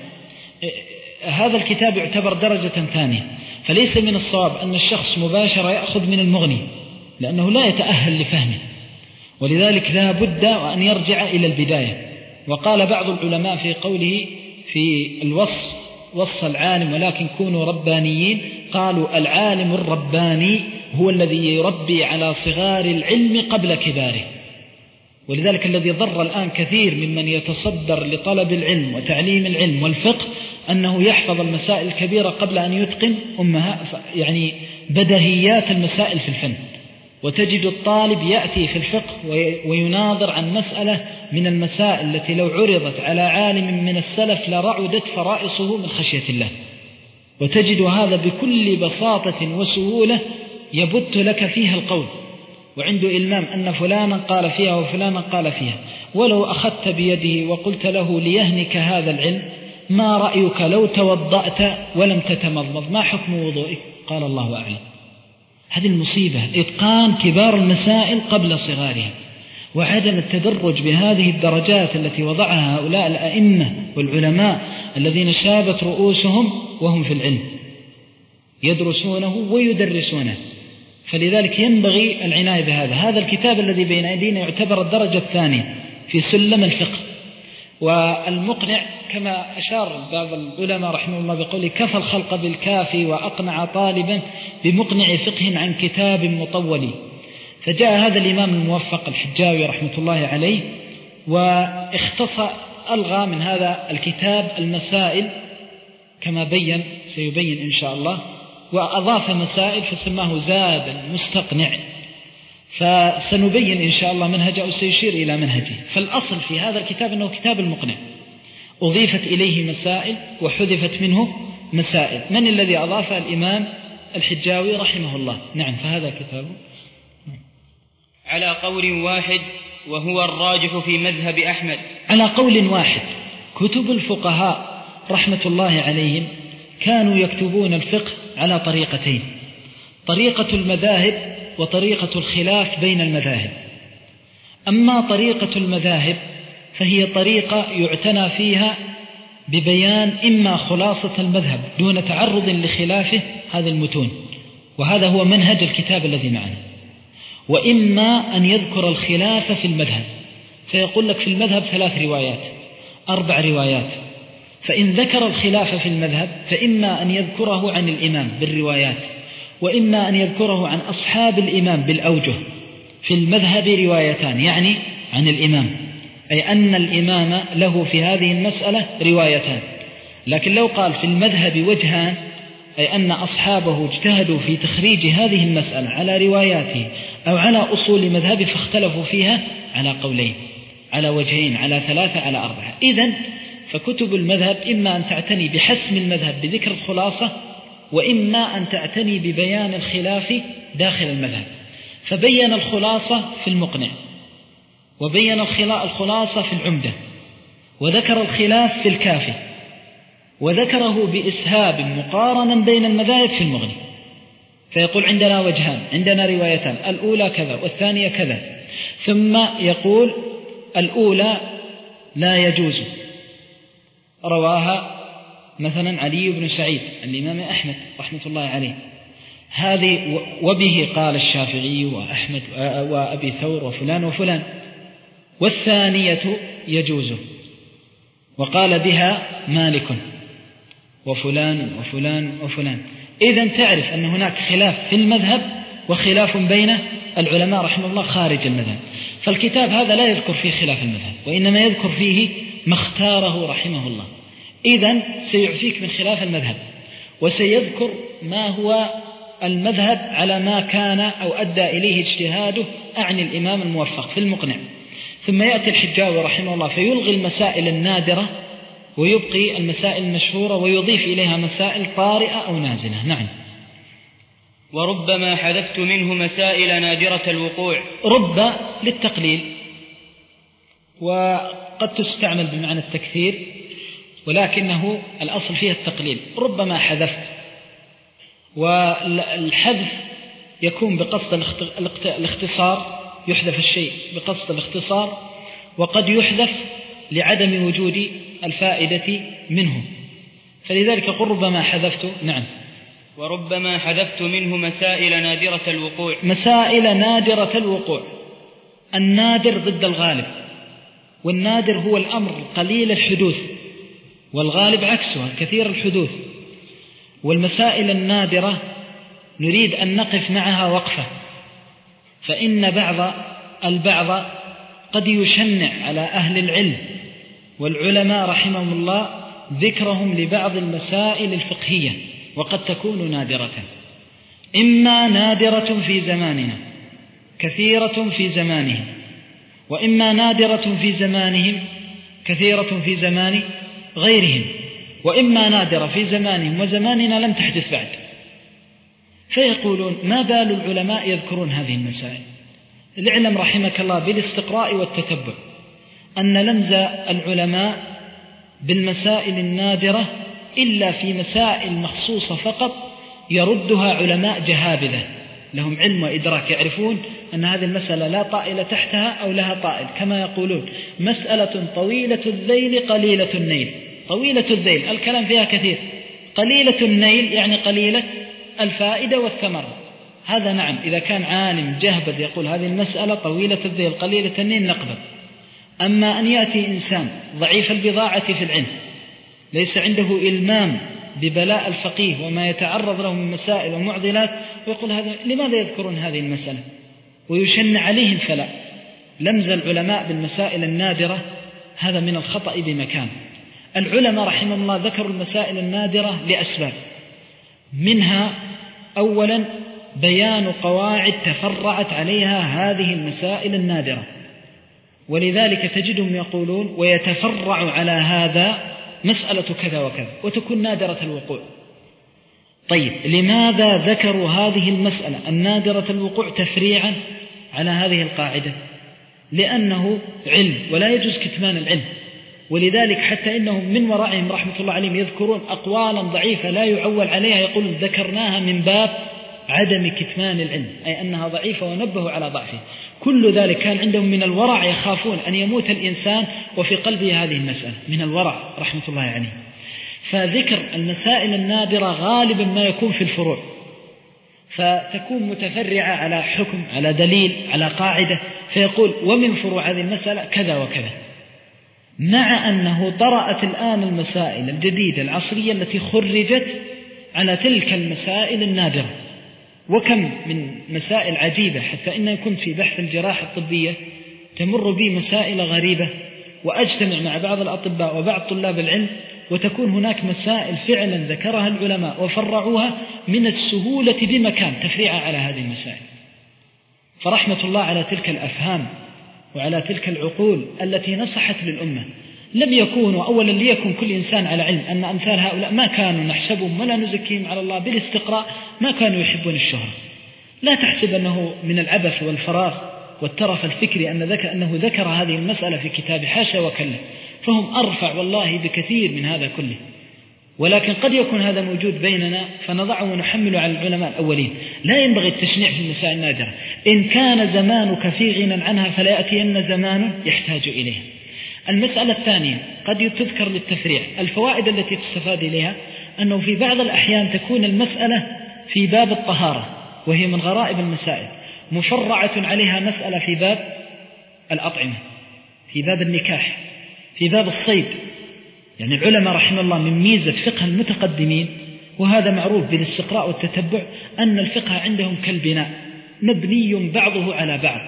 هذا الكتاب يعتبر درجة ثانية، فليس من الصواب أن الشخص مباشرة يأخذ من المغني، لأنه لا يتأهل لفهمه، ولذلك لا بد أن يرجع إلى البداية. وقال بعض العلماء في قوله في الوصف وصف العالم ولكن كونوا ربانيين، قالوا العالم الرباني هو الذي يربي على صغار العلم قبل كباره. ولذلك الذي ضر الآن كثير ممن يتصدر لطلب العلم وتعليم العلم والفقه أنه يحفظ المسائل الكبيرة قبل أن يتقن أمها يعني بدهيات المسائل في الفن. وتجد الطالب يأتي في الفقه ويناظر عن مسألة من المسائل التي لو عرضت على عالم من السلف لرعدت فرائصه من خشية الله، وتجد هذا بكل بساطة وسهولة يبت لك فيها القول، وعنده إلمام أن فلانا قال فيها وفلانا قال فيها. ولو أخذت بيده وقلت له ليهنك هذا العلم ما رأيك لو توضأت ولم تتمضمض ما حكم وضوئك؟ قال الله أعلم. هذه المصيبة، إتقان كبار المسائل قبل صغارها، وعدم التدرج بهذه الدرجات التي وضعها هؤلاء الأئمة والعلماء الذين شابت رؤوسهم وهم في العلم يدرسونه ويدرسونه. فلذلك ينبغي العناية بهذا. هذا الكتاب الذي بين أيدينا يعتبر الدرجة الثانية في سلم الفقه. والمقنع كما أشار بعض العلماء رحمه الله بقوله كفى الخلق بالكافي وأقنع طالبا بمقنع فقه عن كتاب مطول. فجاء هذا الإمام الموفق الحجاوي رحمة الله عليه واختص ألغى من هذا الكتاب المسائل كما بين سيبين إن شاء الله، وأضاف مسائل فسماه زاد المستقنع. فسنبين إن شاء الله منهجه وسيشير إلى منهجه. فالأصل في هذا الكتاب أنه كتاب المقنع، أضيفت إليه مسائل وحذفت منه مسائل. من الذي أضاف؟ الإمام الحجاوي رحمه الله. نعم. فهذا كتابه على قول واحد وهو الراجح في مذهب أحمد. على قول واحد. كتب الفقهاء رحمة الله عليهم كانوا يكتبون الفقه على طريقتين: طريقة المذاهب وطريقة الخلاف بين المذاهب. أما طريقة المذاهب فهي طريقة يعتنى فيها ببيان إما خلاصة المذهب دون تعرض لخلافه هذه المتون، وهذا هو منهج الكتاب الذي معنا، وإما أن يذكر الخلاف في المذهب فيقول لك في المذهب ثلاث روايات أربع روايات، فإن ذكر الخلاف في المذهب فإما أن يذكره عن الإمام بالروايات، وإما أن يذكره عن أصحاب الإمام بالأوجه. في المذهب روايتان يعني عن الإمام، أي أن الإمام له في هذه المسألة روايتان. لكن لو قال في المذهب وجهان أي أن أصحابه اجتهدوا في تخريج هذه المسألة على رواياته أو على أصول مذهبه فاختلفوا فيها على قولين، على وجهين، على ثلاثة، على أربعة. إذن فكتب المذهب إما أن تعتني بحسم المذهب بذكر الخلاصة، وإما أن تعتني ببيان الخلاف داخل المذهب. فبين الخلاصة في المقنع، وبين الخلاصة في العمدة، وذكر الخلاف في الكافي، وذكره بإسهاب مقارنا بين المذاهب في المغني. فيقول عندنا وجهان، عندنا روايتان، الأولى كذا والثانية كذا، ثم يقول الأولى لا يجوز، رواها مثلا علي بن سعيد الإمام أحمد رحمة الله عليه، هذه وبه قال الشافعي وأحمد وأبي ثور وفلان وفلان. والثانية يجوز وقال بها مالك وفلان وفلان وفلان. إذن تعرف أن هناك خلاف في المذهب وخلاف بين العلماء رحمه الله خارج المذهب. فالكتاب هذا لا يذكر فيه خلاف المذهب، وإنما يذكر فيه ما اختاره رحمه الله. إذن سيعفيك من خلاف المذهب، وسيذكر ما هو المذهب على ما كان أو أدى إليه اجتهاده أعني الإمام الموفق في المقنع. ثم يأتي الحجاوي رحمه الله فيلغي المسائل النادرة ويبقي المسائل المشهورة ويضيف إليها مسائل طارئة أو نازلة. نعم. وربما حذفت منه مسائل نادرة الوقوع. رب للتقليل، وقد تستعمل بمعنى التكثير، ولكنه الأصل فيها التقليل. ربما حذفت، والحذف يكون بقصد الاختصار، يحذف الشيء بقصد الاختصار، وقد يحذف لعدم وجود الفائدة منه. فلذلك قل ربما حذفت. نعم. وربما حذفت منه مسائل نادرة الوقوع. مسائل نادرة الوقوع. النادر ضد الغالب، والنادر هو الأمر قليل الحدوث، والغالب عكسها كثير الحدوث. والمسائل النادرة نريد أن نقف معها وقفة، فإن بعض البعض قد يشنع على أهل العلم والعلماء رحمهم الله ذكرهم لبعض المسائل الفقهية، وقد تكون نادرة، إما نادرة في زماننا كثيرة في زمانهم، وإما نادرة في زمانهم كثيرة في زمان غيرهم، وإما نادرة في زمانهم وزماننا لم تحدث بعد. فيقولون ما بال العلماء يذكرون هذه المسائل؟ العلم رحمك الله بالاستقراء والتتبع أن لمز العلماء بالمسائل النادرة إلا في مسائل مخصوصة فقط يردها علماء جهابذة لهم علم وإدراك، يعرفون أن هذه المسألة لا طائل تحتها أو لها طائل، كما يقولون مسألة طويلة الذيل قليلة النيل. طويلة الذيل الكلام فيها كثير، قليلة النيل يعني قليلة الفائدة والثمرة. هذا نعم إذا كان عالم جهبذ يقول هذه المسألة طويلة الذيل قليلة النيل نقبل. أما أن يأتي إنسان ضعيف البضاعة في العلم ليس عنده إلمام ببلاء الفقيه وما يتعرض له من مسائل ومعضلات ويقول هذا لماذا يذكرون هذه المسألة ويشنع عليهم، فلا. لمز العلماء بالمسائل النادرة هذا من الخطأ بمكان. العلماء رحمهم الله ذكروا المسائل النادرة لأسباب، منها أولا بيان قواعد تفرعت عليها هذه المسائل النادرة، ولذلك تجدهم يقولون ويتفرع على هذا مسألة كذا وكذا وتكون نادرة الوقوع. طيب لماذا ذكروا هذه المسألة النادرة الوقوع تفريعا على هذه القاعدة؟ لأنه علم ولا يجوز كتمان العلم، ولذلك حتى إنهم من ورائهم رحمة الله عليهم يذكرون أقوالا ضعيفة لا يعول عليها، يقولون ذكرناها من باب عدم كتمان العلم، أي أنها ضعيفة ونبهوا على ضعفها. كل ذلك كان عندهم من الورع، يخافون أن يموت الإنسان وفي قلبه هذه المسألة، من الورع رحمة الله عليه. فذكر المسائل النادرة غالبا ما يكون في الفروع، فتكون متفرعة على حكم على دليل على قاعدة، فيقول ومن فروع هذه المسألة كذا وكذا، مع أنه طرأت الآن المسائل الجديدة العصرية التي خرجت على تلك المسائل النادرة. وكم من مسائل عجيبة، حتى إني كنت في بحث الجراحة الطبية تمر بي مسائل غريبة، وأجتمع مع بعض الأطباء وبعض طلاب العلم، وتكون هناك مسائل فعلا ذكرها العلماء وفرعوها من السهولة بمكان تفريعها على هذه المسائل. فرحمة الله على تلك الأفهام وعلى تلك العقول التي نصحت للأمة. لم يكونوا أولا ليكن كل إنسان على علم أن أمثال هؤلاء ما كانوا نحسبهم ولا نزكيهم على الله بالاستقراء، ما كانوا يحبون الشهرة. لا تحسب أنه من العبث والفراغ والترف الفكري أن ذكر أنه ذكر هذه المسألة في كتاب، حاشا وكلا، فهم أرفع والله بكثير من هذا كله. ولكن قد يكون هذا موجود بيننا فنضعه ونحمله على العلماء الأولين. لا ينبغي التشنيع في المسائل النادرة. إن كان زمانك في غنى عنها فلا يأتين زمان يحتاج إليها. المسألة الثانية قد تذكر للتفريع. الفوائد التي تستفاد إليها أنه في بعض الأحيان تكون المسألة في باب الطهارة، وهي من غرائب المسائل، مفرعة عليها مسألة في باب الأطعمة، في باب النكاح، في باب الصيد. يعني العلماء رحمه الله من ميزة فقه المتقدمين، وهذا معروف بالاستقراء والتتبع، أن الفقه عندهم كالبناء مبني بعضه على بعض.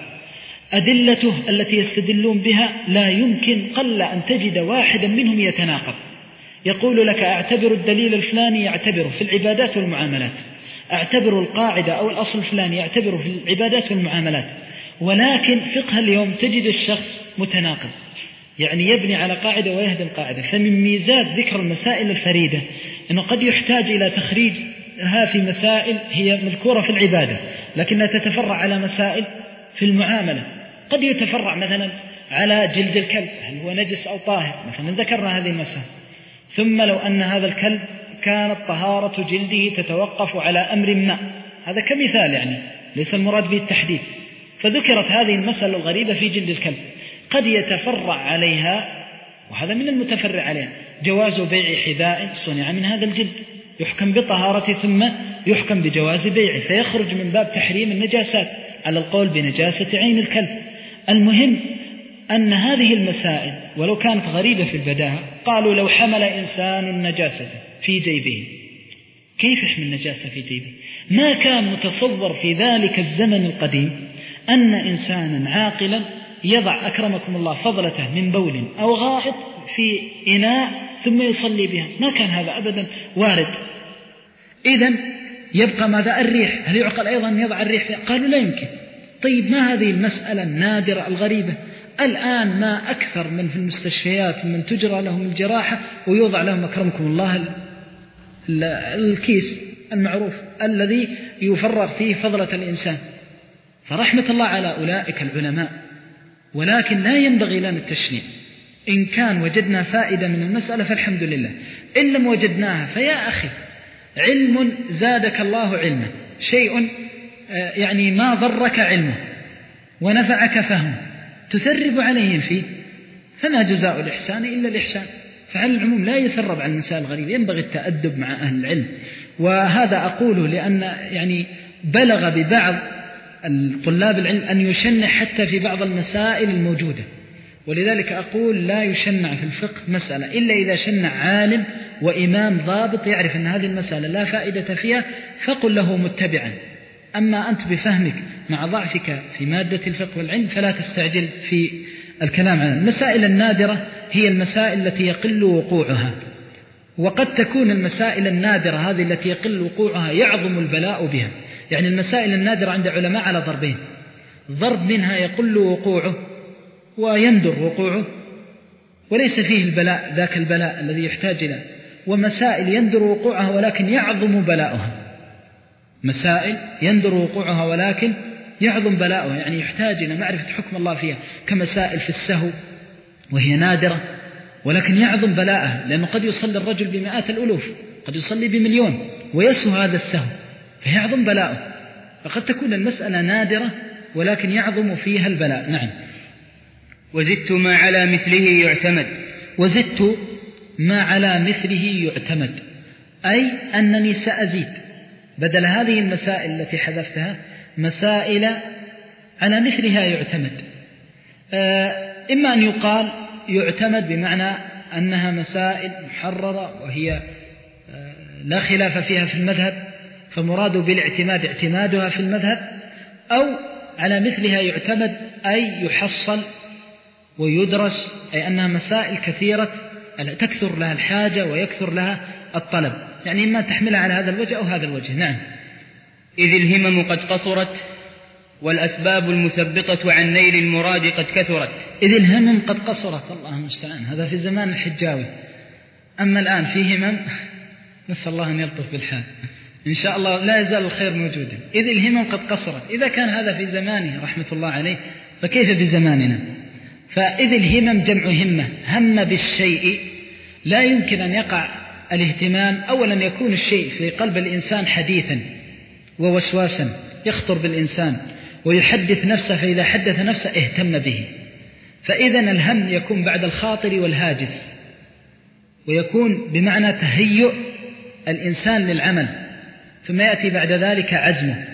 أدلته التي يستدلون بها لا يمكن قل أن تجد واحدا منهم يتناقض. يقول لك أعتبر الدليل الفلاني يعتبره في العبادات والمعاملات، أعتبر القاعدة أو الأصل الفلاني يعتبره في العبادات والمعاملات، ولكن فقه اليوم تجد الشخص متناقض، يعني يبني على قاعدة ويهدم قاعدة. فمن ميزات ذكر المسائل الفريدة أنه قد يحتاج إلى تخريجها في مسائل هي مذكورة في العبادة لكنها تتفرع على مسائل في المعاملة. قد يتفرع مثلا على جلد الكلب، هل هو نجس أو طاهر، مثلا ذكرنا هذه المسائل. ثم لو أن هذا الكلب كانت طهارة جلده تتوقف على أمر ما، هذا كمثال يعني ليس المراد به التحديد، فذكرت هذه المسألة الغريبة في جلد الكلب. قد يتفرع عليها، وهذا من المتفرع عليها، جواز بيع حذاء صنع من هذا الجلد، يحكم بطهارته ثم يحكم بجواز بيعه، فيخرج من باب تحريم النجاسات على القول بنجاسة عين الكلب. المهم أن هذه المسائل ولو كانت غريبة في البداهة، قالوا لو حمل إنسان نجاسة في جيبه، كيف يحمل نجاسة في جيبه؟ ما كان متصور في ذلك الزمن القديم أن إنسانا عاقلا يضع أكرمكم الله فضلته من بول أو غائط في إناء ثم يصلي بها، ما كان هذا أبدا وارد. إذن يبقى ماذا؟ الريح، هل يعقل أيضا أن يضع الريح فيها؟ قالوا لا يمكن. طيب ما هذه المسألة النادرة الغريبة؟ الآن ما أكثر من في المستشفيات من تجرى لهم الجراحة ويوضع لهم أكرمكم الله الكيس المعروف الذي يفرغ فيه فضلة الإنسان. فرحمة الله على أولئك العلماء، ولكن لا ينبغي لنا التشنيع. إن كان وجدنا فائدة من المسألة فالحمد لله، إن لم وجدناها فيا أخي علم زادك الله علما، شيء يعني ما ضرك علمه ونفعك فهمه تثرب عليهم فيه، فما جزاء الإحسان إلا الإحسان. فعلى العموم لا يثرب على المسائل الغريبة، ينبغي التأدب مع أهل العلم. وهذا أقوله لأن يعني بلغ ببعض الطلاب العلم أن يشنع حتى في بعض المسائل الموجودة، ولذلك أقول لا يشنع في الفقه مسألة إلا إذا شنع عالم وإمام ضابط يعرف أن هذه المسألة لا فائدة فيها فقل له متبعا. أما أنت بفهمك مع ضعفك في مادة الفقه والعلم فلا تستعجل في الكلام عنها. المسائل النادرة هي المسائل التي يقل وقوعها، وقد تكون المسائل النادرة هذه التي يقل وقوعها يعظم البلاء بها. يعني المسائل النادرة عند علماء على ضربين: ضرب منها يقل وقوعه ويندر وقوعه وليس فيه البلاء ذاك البلاء الذي يحتاج إليه، ومسائل يندر وقوعها ولكن يعظم بلاؤها. مسائل يندر وقوعها ولكن يعظم بلاؤها، يعني يحتاج إلى معرفة حكم الله فيها، كمسائل في السهو وهي نادرة ولكن يعظم بلاءها، لأنه قد يصلي الرجل بمئات الألوف، قد يصلي بمليون ويسهو هذا السهو فيعظم بلاؤه. فقد تكون المسألة نادرة ولكن يعظم فيها البلاء. نعم. وزدت ما على مثله يعتمد. وزدت ما على مثله يعتمد، أي أنني سأزيد بدل هذه المسائل التي حذفتها مسائل على مثلها يعتمد. إما أن يقال يعتمد بمعنى أنها مسائل محررة وهي لا خلاف فيها في المذهب فمراد بالاعتماد اعتمادها في المذهب، أو على مثلها يعتمد أي يحصل ويدرس، أي أنها مسائل كثيرة تكثر لها الحاجة ويكثر لها الطلب، يعني إما تحملها على هذا الوجه أو هذا الوجه. نعم. إذ الهمم قد قصرت والأسباب المثبطة عن نيل المراد قد كثرت. إذ الهمم قد قصرت، الله المستعان، هذا في زمان الحجاوي. أما الآن في همم نسأل الله أن يلطف بالحال، إن شاء الله لا يزال الخير موجودا. إذ الهمم قد قصرت، إذا كان هذا في زمانه رحمة الله عليه فكيف في زماننا؟ فإذ الهمم جمع همة، هم بالشيء لا يمكن أن يقع الاهتمام. أولا يكون الشيء في قلب الإنسان حديثا ووسواسا يخطر بالإنسان ويحدث نفسه، فإذا حدث نفسه اهتم به. فإذا الهم يكون بعد الخاطر والهاجس، ويكون بمعنى تهيؤ الإنسان للعمل، ثم يأتي بعد ذلك عزمه.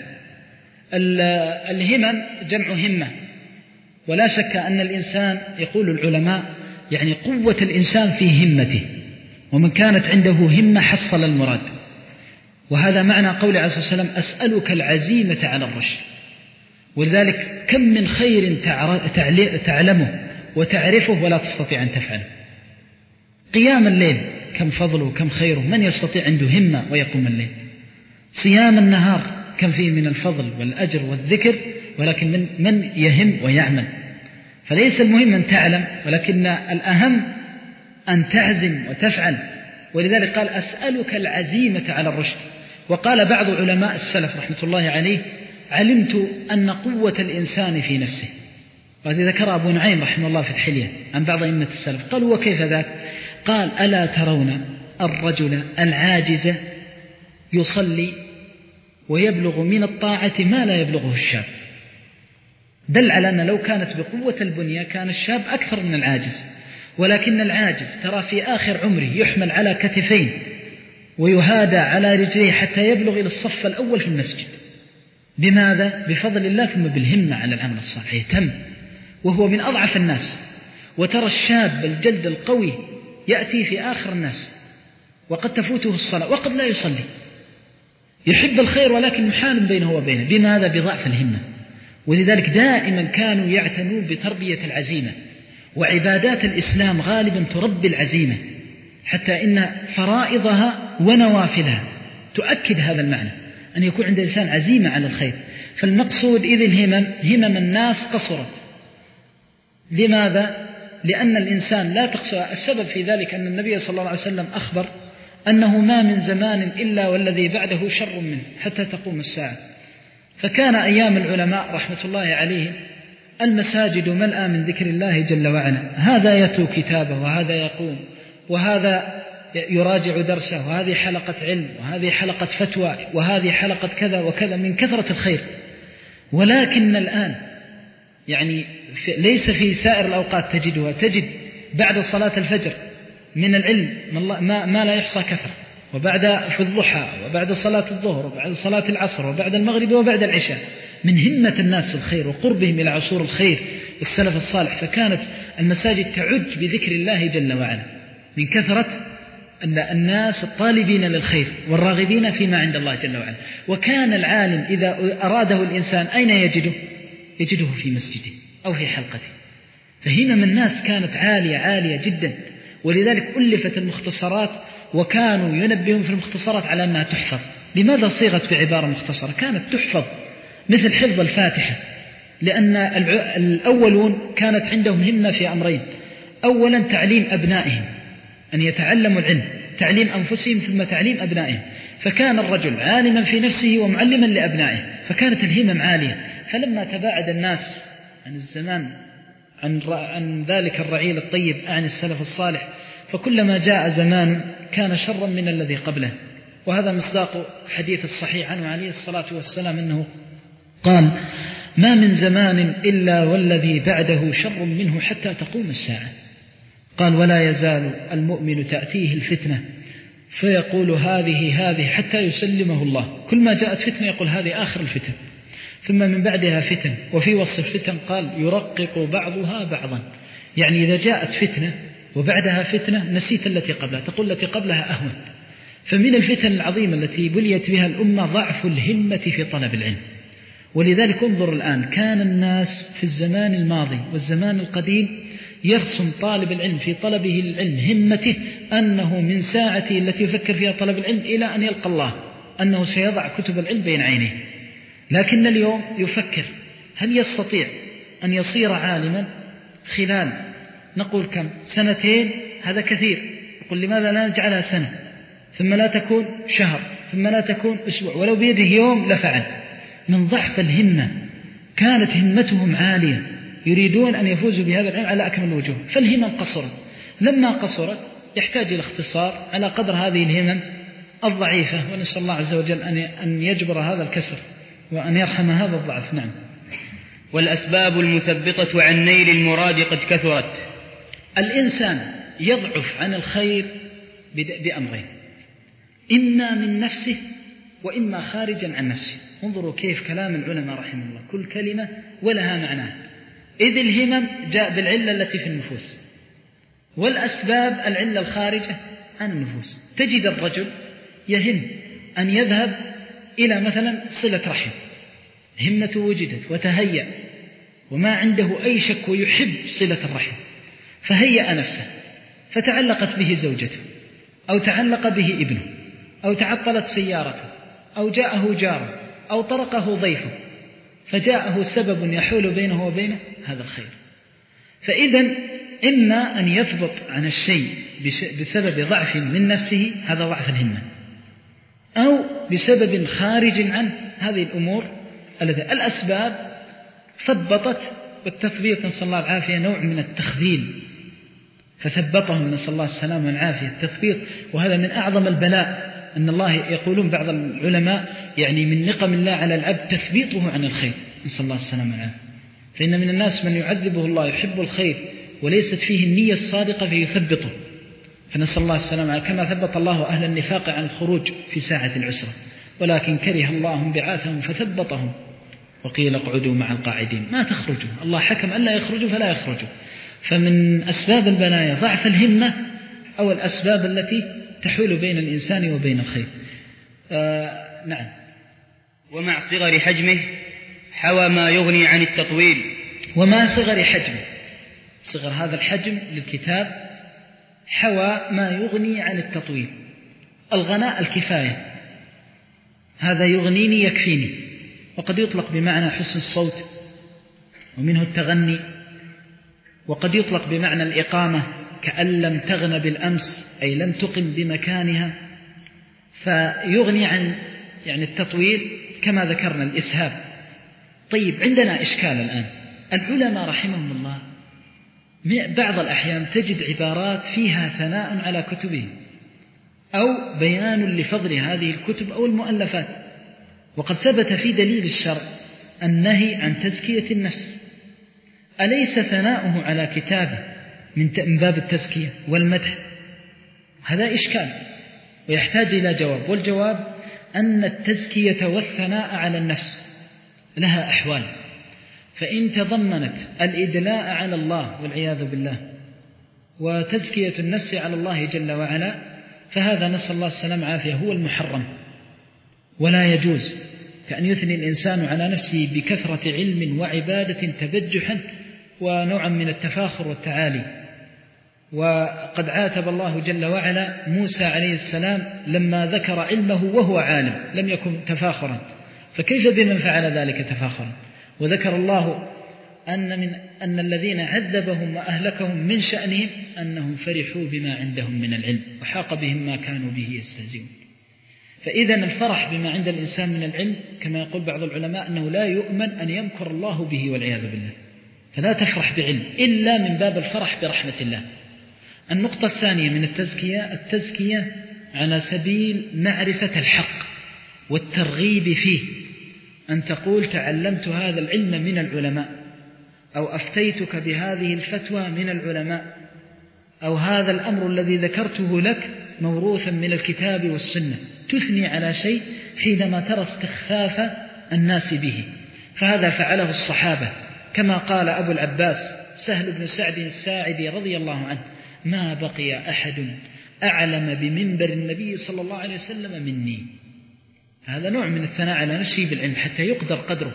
الهمم جمع همة، ولا شك أن الإنسان يقول العلماء يعني قوة الإنسان في همته، ومن كانت عنده همة حصل المراد. وهذا معنى قول عليه الصلاة والسلام أسألك العزيمة على الرشد. ولذلك كم من خير تعلمه وتعرفه ولا تستطيع أن تفعله. قيام الليل كم فضله كم خيره، من يستطيع عنده همة ويقوم الليل. صيام النهار كم فيه من الفضل والأجر والذكر، ولكن من, من يهم ويعمل. فليس المهم أن تعلم، ولكن الأهم أن تعزم وتفعل. ولذلك قال أسألك العزيمة على الرشد. وقال بعض علماء السلف رحمة الله عليه علمت أن قوة الإنسان في نفسه. وهذا ذكر أبو نعيم رحمه الله في الحلية عن بعض أئمة السلف. قالوا وكيف ذاك؟ قال ألا ترون الرجل العاجز يصلي ويبلغ من الطاعة ما لا يبلغه الشاب. دل على أن لو كانت بقوة البنية كان الشاب أكثر من العاجز، ولكن العاجز ترى في آخر عمره يحمل على كتفين ويهادى على رجليه حتى يبلغ إلى الصف الأول في المسجد. بماذا؟ بفضل الله ثم بالهمة على العمل الصالح، يهتم. وهو من أضعف الناس. وترى الشاب الجلد القوي يأتي في آخر الناس وقد تفوته الصلاة وقد لا يصلي، يحب الخير ولكن محال بينه وبينه. بماذا؟ بضعف الهمة. ولذلك دائما كانوا يعتنوا بتربية العزيمة، وعبادات الإسلام غالبا تربي العزيمة، حتى إن فرائضها ونوافلها تؤكد هذا المعنى، أن يكون عند الإنسان عزيمة على الخير. فالمقصود إذ الهمم همم الناس قصرت. لماذا؟ لأن الإنسان لا تقصر. السبب في ذلك أن النبي صلى الله عليه وسلم أخبر أنه ما من زمان إلا والذي بعده شر منه حتى تقوم الساعة. فكان أيام العلماء رحمة الله عليهم المساجد ملأى من ذكر الله جل وعلا، هذا يتلو كتابه وهذا يقوم وهذا يراجع درسه وهذه حلقة علم وهذه حلقة فتوى وهذه حلقة كذا وكذا من كثرة الخير. ولكن الآن يعني ليس في سائر الأوقات تجدها، تجد بعد صلاة الفجر من العلم ما, ما لا يحصى كثر، وبعد في الضحى وبعد صلاة الظهر وبعد صلاة العصر وبعد المغرب وبعد العشاء، من همة الناس الخير وقربهم إلى عصور الخير السلف الصالح. فكانت المساجد تعج بذكر الله جل وعلا من كثرة أن الناس الطالبين للخير والراغبين فيما عند الله جل وعلا. وكان العالم إذا أراده الإنسان أين يجده؟ يجده في مسجده أو في حلقته. فهمم الناس كانت عالية عالية جدا، ولذلك ألفت المختصرات، وكانوا ينبهون في المختصرات على أنها تحفظ. لماذا صيغت بعبارة مختصرة؟ كانت تحفظ مثل حفظ الفاتحة، لأن الأولون كانت عندهم همة في أمرين: أولا تعليم أبنائهم، أن يتعلموا العلم، تعليم أنفسهم ثم تعليم أبنائهم. فكان الرجل عالما في نفسه ومعلما لأبنائه، فكانت الهمم عالية. فلما تباعد الناس عن الزمان عن, عن ذلك الرعيل الطيب عن السلف الصالح، فكلما جاء زمان كان شرا من الذي قبله. وهذا مصداق حديث الصحيح عنه عليه الصلاة والسلام أنه قال: ما من زمان إلا والذي بعده شر منه حتى تقوم الساعة. قال: ولا يزال المؤمن تأتيه الفتنة فيقول هذه هذه حتى يسلمه الله. كل ما جاءت فتنة يقول هذه آخر الفتن، ثم من بعدها فتن. وفي وصف الفتن قال: يرقق بعضها بعضا، يعني إذا جاءت فتنة وبعدها فتنة نسيت التي قبلها، تقول التي قبلها أهون. فمن الفتن العظيمة التي بليت بها الأمة ضعف الهمة في طلب العلم. ولذلك انظر الآن، كان الناس في الزمان الماضي والزمان القديم يرسم طالب العلم في طلبه للعلم همته أنه من ساعته التي يفكر فيها طلب العلم إلى أن يلقى الله أنه سيضع كتب العلم بين عينيه. لكن اليوم يفكر هل يستطيع أن يصير عالما خلال نقول كم سنتين؟ هذا كثير. يقول لماذا لا نجعلها سنة، ثم لا تكون شهر، ثم لا تكون أسبوع، ولو بيده يوم لفعل. من ضعف الهمة. كانت همتهم عالية، يريدون أن يفوزوا بهذا العلم على أكمل الوجوه، فالهمم قصرت. لما قصرت يحتاج إلى اختصار على قدر هذه الهمم الضعيفة، ونسأل الله عز وجل أن يجبر هذا الكسر وأن يرحم هذا الضعف. نعم. والأسباب المثبطة عن نيل المراد قد كثرت. الإنسان يضعف عن الخير بأمرين: إما من نفسه وإما خارجا عن نفسه. انظروا كيف كلام العلماء رحمه الله، كل كلمة ولها معناها. إذ الهمم جاء بالعلة التي في النفوس، والأسباب العلة الخارجة عن النفوس. تجد الرجل يهم أن يذهب إلى مثلا صلة رحم، همته وجدت وتهيأ وما عنده أي شك ويحب صلة الرحم، فهيأ نفسه، فتعلقت به زوجته أو تعلق به ابنه أو تعطلت سيارته أو جاءه جاره أو طرقه ضيفه، فجاءه سبب يحول بينه وبينه هذا الخير. فإذا إما أن يثبط عن الشيء بسبب ضعف من نفسه، هذا ضعف الهمة، أو بسبب خارج عنه، هذه الأمور التي الأسباب ثبطت. والتثبيط نسأل الله العافية نوع من التخذيل، فثبطهم نسأل الله السلامة والعافية. التثبيط وهذا من أعظم البلاء، أن الله يقولون بعض العلماء يعني من نقم الله على العبد تثبيطه عن الخير، نسأل الله السلامة والعافية. فإن من الناس من يعذبه الله يحب الخير وليست فيه النية الصادقة فيثبطه، فنسأل الله السلامة، كما ثبت الله أهل النفاق عن الخروج في ساعة العسرة، ولكن كره الله بعاثهم فثبطهم وقيل اقعدوا مع القاعدين، ما تخرجوا، الله حكم ألا يخرجوا فلا يخرجوا. فمن أسباب البلايا ضعف الهمة أو الأسباب التي تحول بين الإنسان وبين الخير. آه نعم. ومع صغر حجمه حوى ما يغني عن التطويل. وما صغر حجمه، صغر هذا الحجم للكتاب حوى ما يغني عن التطويل. الغناء الكفاية، هذا يغنيني يكفيني، وقد يطلق بمعنى حسن الصوت ومنه التغني، وقد يطلق بمعنى الإقامة كأن لم تغن بالأمس أي لم تقم بمكانها، فيغني عن يعني التطويل كما ذكرنا الإسهاب. طيب عندنا إشكال الآن، العلماء رحمهم الله بعض الأحيان تجد عبارات فيها ثناء على كتبهم أو بيان لفضل هذه الكتب أو المؤلفات، وقد ثبت في دليل الشرع النهي عن تزكية النفس، أليس ثناؤه على كتابه من باب التزكية والمدح؟ هذا إشكال ويحتاج إلى جواب، والجواب أن التزكية والثناء على النفس لها أحوال، فإن تضمنت الإدلاء على الله والعياذ بالله وتزكية النفس على الله جل وعلا فهذا نسأل الله السلام عافية هو المحرم ولا يجوز، كأن يثني الإنسان على نفسه بكثرة علم وعبادة تبجحا ونوعا من التفاخر والتعالي. وقد عاتب الله جل وعلا موسى عليه السلام لما ذكر علمه وهو عالم، لم يكن تفاخرا، فكيف بمن فعل ذلك تفاخرا؟ وذكر الله أن, من أن الذين عذبهم وأهلكهم من شأنهم أنهم فرحوا بما عندهم من العلم وحاق بهم ما كانوا به يستهزئون. فإذا الفرح بما عند الإنسان من العلم كما يقول بعض العلماء أنه لا يؤمن أن يمكر الله به والعياذ بالله، فلا تفرح بعلم إلا من باب الفرح برحمة الله. النقطة الثانية من التزكية، التزكية على سبيل معرفة الحق والترغيب فيه، أن تقول تعلمت هذا العلم من العلماء، أو أفتيتك بهذه الفتوى من العلماء، أو هذا الأمر الذي ذكرته لك موروثا من الكتاب والسنة، تثني على شيء حينما ترى استخفاف الناس به. فهذا فعله الصحابة كما قال أبو العباس سهل بن سعد الساعدي رضي الله عنه: ما بقي أحد أعلم بمنبر النبي صلى الله عليه وسلم مني. هذا نوع من الثناء على نفسه بالعلم حتى يقدر قدره.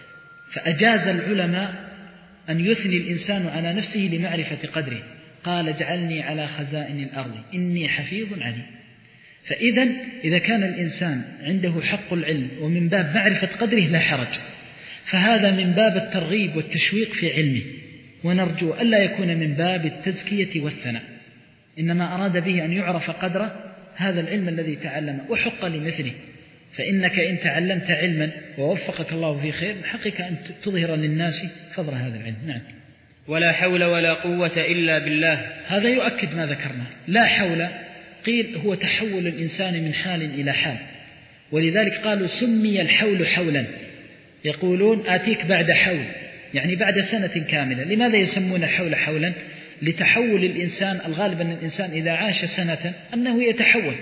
فأجاز العلماء أن يثني الإنسان على نفسه لمعرفة قدره، قال: اجعلني على خزائن الأرض إني حفيظ عليم. فإذا إذا كان الإنسان عنده حق العلم ومن باب معرفة قدره لا حرج، فهذا من باب الترغيب والتشويق في علمه، ونرجو ألا يكون من باب التزكية والثناء، إنما أراد به أن يعرف قدر هذا العلم الذي تعلمه وحق لمثله. فإنك إن تعلمت علما ووفقك الله في خير حقك أن تظهر للناس فضل هذا العلم. نعم. ولا حول ولا قوة إلا بالله، هذا يؤكد ما ذكرنا. لا حول قيل هو تحول الإنسان من حال إلى حال، ولذلك قالوا سمي الحول حولا، يقولون آتيك بعد حول يعني بعد سنة كاملة. لماذا يسمون الحول حولا؟ لتحول الإنسان. الغالب أن الإنسان إذا عاش سنة أنه يتحول،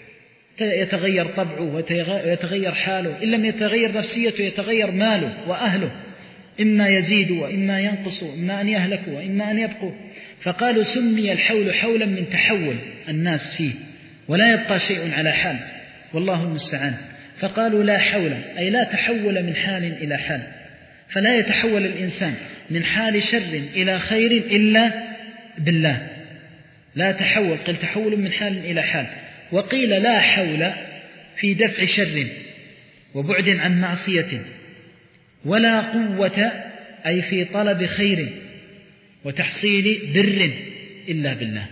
يتغير طبعه ويتغير حاله، إن لم يتغير نفسيته يتغير ماله وأهله، إما يزيد وإما ينقص، إما أن يهلكوا وإما أن يبقوا. فقالوا سمي الحول حولا من تحول الناس فيه، ولا يبقى شيء على حال، والله المستعان. فقالوا لا حول أي لا تحول من حال إلى حال، فلا يتحول الإنسان من حال شر إلى خير إلا بالله. لا تحول، قل تحول من حال إلى حال. وقيل لا حول في دفع شر وبعد عن معصية، ولا قوة أي في طلب خير وتحصيل بر إلا بالله.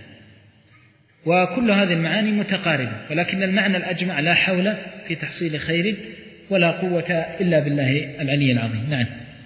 وكل هذه المعاني متقاربة، ولكن المعنى الأجمع لا حول في تحصيل خير ولا قوة إلا بالله العلي العظيم. نعم.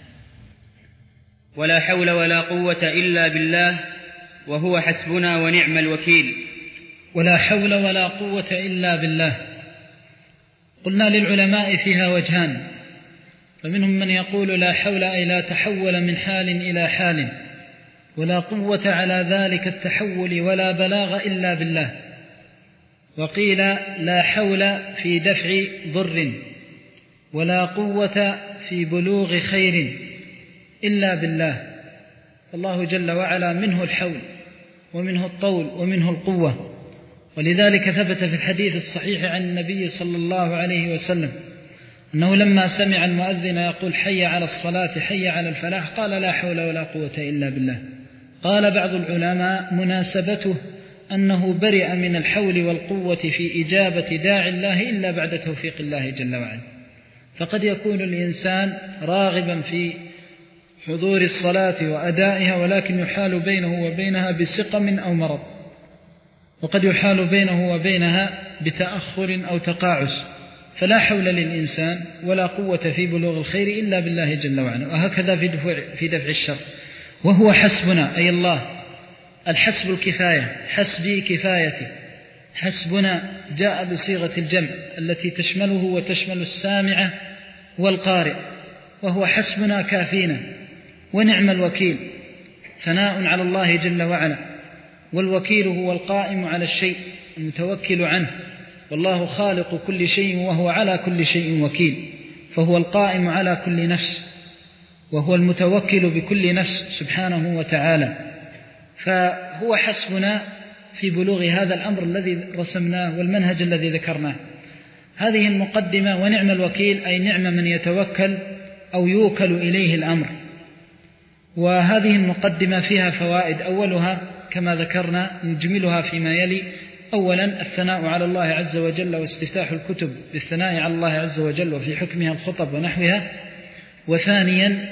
ولا حول ولا قوة إلا بالله وهو حسبنا ونعم الوكيل. ولا حول ولا قوة إلا بالله. قلنا للعلماء فيها وجهان، فمنهم من يقول لا حول أي لا تحول من حال إلى حال، ولا قوة على ذلك التحول ولا بلاغ إلا بالله. وقيل لا حول في دفع ضر ولا قوة في بلوغ خير إلا بالله. الله جل وعلا منه الحول ومنه الطول ومنه القوة. ولذلك ثبت في الحديث الصحيح عن النبي صلى الله عليه وسلم أنه لما سمع المؤذن يقول حي على الصلاة حي على الفلاح قال لا حول ولا قوة إلا بالله. قال بعض العلماء مناسبته أنه برئ من الحول والقوة في إجابة داعي الله إلا بعد توفيق الله جل وعلا. فقد يكون الإنسان راغبا في حضور الصلاة وأدائها ولكن يحال بينه وبينها بسقم أو مرض، وقد يحال بينه وبينها بتأخر أو تقاعس، فلا حول للإنسان ولا قوة في بلوغ الخير إلا بالله جل وعلا. وهكذا في دفع, في دفع الشر. وهو حسبنا أي الله، الحسب الكفاية، حسبي كفايتي. حسبنا جاء بصيغة الجمع التي تشمله وتشمل السامع والقارئ، وهو حسبنا كافينا ونعم الوكيل. ثناء على الله جل وعلا، والوكيل هو القائم على الشيء المتوكل عنه، والله خالق كل شيء وهو على كل شيء وكيل، فهو القائم على كل نفس وهو المتوكل بكل نفس سبحانه وتعالى. فهو حسبنا في بلوغ هذا الأمر الذي رسمناه والمنهج الذي ذكرناه. هذه المقدمة. ونعم الوكيل أي نعم من يتوكل أو يوكل إليه الأمر. وهذه المقدمة فيها فوائد، أولها كما ذكرنا نجملها فيما يلي. أولا الثناء على الله عز وجل واستفتاح الكتب بالثناء على الله عز وجل وفي حكمها الخطب ونحوها. وثانيا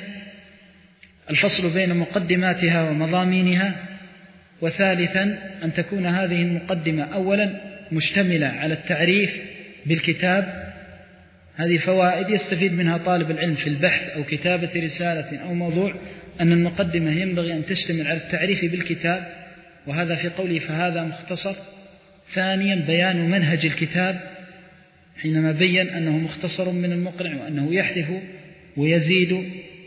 الفصل بين مقدماتها ومضامينها. وثالثا أن تكون هذه المقدمة أولا مشتملة على التعريف بالكتاب. هذه فوائد يستفيد منها طالب العلم في البحث أو كتابة رسالة أو موضوع، أن المقدمة ينبغي أن تشتمل على التعريف بالكتاب، وهذا في قوله فهذا مختصر. ثانيا بيان منهج الكتاب حينما بين أنه مختصر من المقنع وأنه يحذف ويزيد،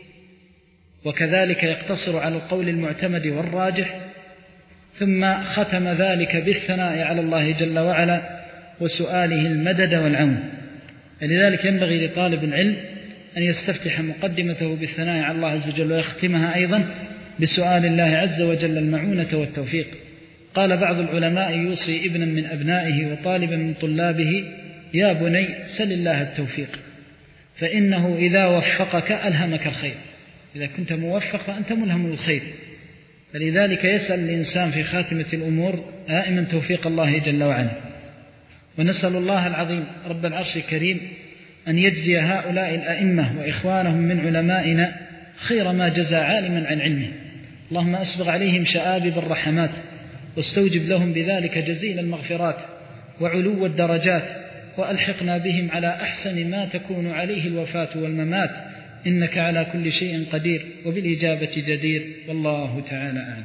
وكذلك يقتصر على القول المعتمد والراجح. ثم ختم ذلك بالثناء على الله جل وعلا وسؤاله المدد والعون. لذلك ينبغي لطالب العلم أن يستفتح مقدمته بالثناء على الله عز وجل ويختمها أيضا بسؤال الله عز وجل المعونة والتوفيق. قال بعض العلماء يوصي ابنا من أبنائه وطالبا من طلابه يا بني سل الله التوفيق، فإنه إذا وفقك ألهمك الخير. إذا كنت موفق فأنت ملهم الخير. فلذلك يسأل الإنسان في خاتمة الأمور دائما توفيق الله جل وعلا. ونسأل الله العظيم رب العرش الكريم أن يجزي هؤلاء الأئمة وإخوانهم من علمائنا خير ما جزى عالما عن علمه. اللهم أسبغ عليهم شآبب الرحمات، واستوجب لهم بذلك جزيل المغفرات وعلو الدرجات، وألحقنا بهم على أحسن ما تكون عليه الوفاة والممات، إنك على كل شيء قدير وبالإجابة جدير، والله تعالى أعلم.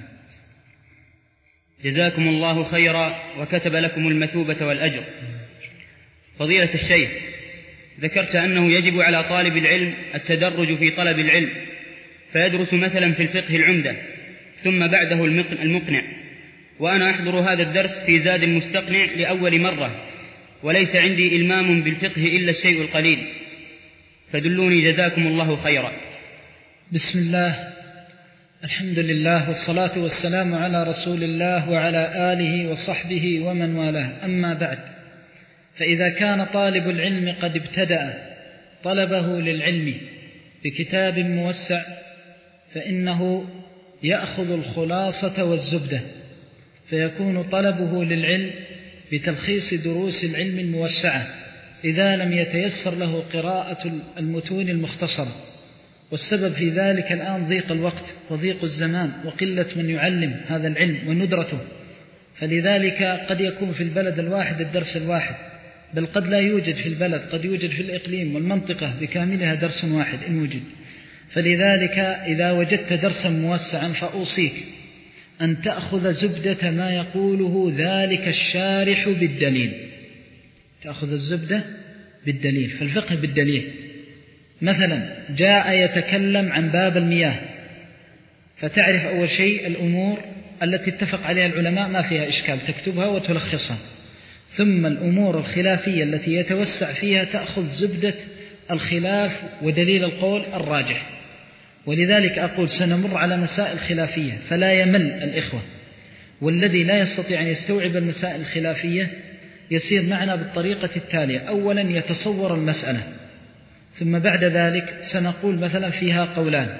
جزاكم الله خيرا وكتب لكم المثوبة والأجر. فضيلة الشيخ، ذكرت أنه يجب على طالب العلم التدرج في طلب العلم، فيدرس مثلا في الفقه العمدة ثم بعده المقنع، وأنا أحضر هذا الدرس في زاد المستقنع لأول مرة، وليس عندي إلمام بالفقه إلا الشيء القليل، فدلوني جزاكم الله خيرا. بسم الله، الحمد لله، والصلاة والسلام على رسول الله وعلى آله وصحبه ومن والاه، أما بعد. فإذا كان طالب العلم قد ابتدأ طلبه للعلم بكتاب موسع، فإنه يأخذ الخلاصة والزبدة، فيكون طلبه للعلم بتلخيص دروس العلم الموسعة إذا لم يتيسر له قراءة المتون المختصرة. والسبب في ذلك الآن ضيق الوقت وضيق الزمان وقلة من يعلم هذا العلم وندرته، فلذلك قد يكون في البلد الواحد الدرس الواحد، بل قد لا يوجد في البلد، قد يوجد في الإقليم والمنطقة بكاملها درس واحد إن وجد. فلذلك إذا وجدت درسا موسعا فأوصيك أن تأخذ زبدة ما يقوله ذلك الشارح بالدليل، تأخذ الزبدة بالدليل، فالفقه بالدليل. مثلا جاء يتكلم عن باب المياه، فتعرف أول شيء الأمور التي اتفق عليها العلماء ما فيها إشكال تكتبها وتلخصها، ثم الأمور الخلافية التي يتوسع فيها تأخذ زبدة الخلاف ودليل القول الراجح. ولذلك أقول سنمر على مسائل خلافية فلا يمل الإخوة، والذي لا يستطيع أن يستوعب المسائل الخلافية يسير معنا بالطريقة التالية: أولا يتصور المسألة، ثم بعد ذلك سنقول مثلا فيها قولان،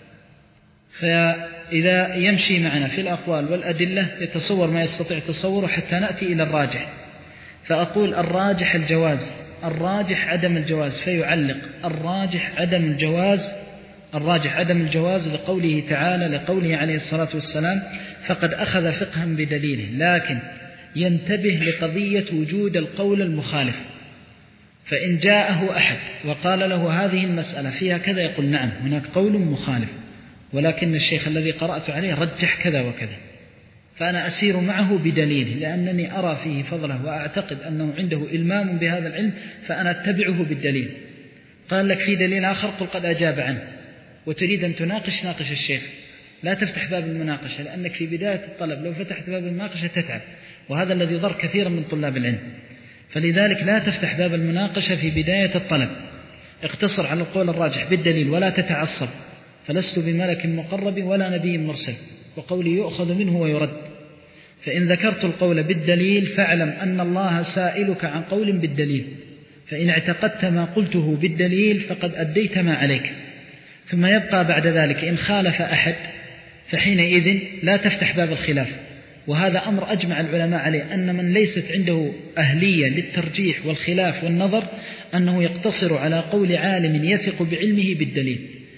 فإذا يمشي معنا في الأقوال والأدلة يتصور ما يستطيع تصوره حتى نأتي إلى الراجح، فأقول الراجح الجواز، الراجح عدم الجواز، فيعلق الراجح عدم الجواز، الراجح عدم الجواز لقوله تعالى، لقوله عليه الصلاة والسلام: فقد أخذ فقها بدليله، لكن ينتبه لقضية وجود القول المخالف. فإن جاءه أحد وقال له هذه المسألة فيها كذا، يقول نعم هناك قول مخالف، ولكن الشيخ الذي قرأت عليه رجح كذا وكذا، فأنا أسير معه بدليله لأنني أرى فيه فضله وأعتقد أنه عنده إلمام بهذا العلم، فأنا أتبعه بالدليل. قال لك في دليل آخر، قل قد أجاب عنه، وتريد أن تناقش ناقش الشيخ، لا تفتح باب المناقشة، لأنك في بداية الطلب لو فتحت باب المناقشة تتعب، وهذا الذي ضر كثيرا من طلاب العلم. فلذلك لا تفتح باب المناقشة في بداية الطلب، اقتصر على القول الراجح بالدليل ولا تتعصب، فلست بملك مقرب ولا نبي مرسل، وقولي يؤخذ منه ويرد. فإن ذكرت القول بالدليل فاعلم أن الله سائلك عن قول بالدليل، فإن اعتقدت ما قلته بالدليل فقد أديت ما عليك. ثم يبقى بعد ذلك إن خالف أحد فحينئذ لا تفتح باب الخلاف، وهذا أمر أجمع العلماء عليه، أن من ليست عنده أهلية للترجيح والخلاف والنظر أنه يقتصر على قول عالم يثق بعلمه بالدليل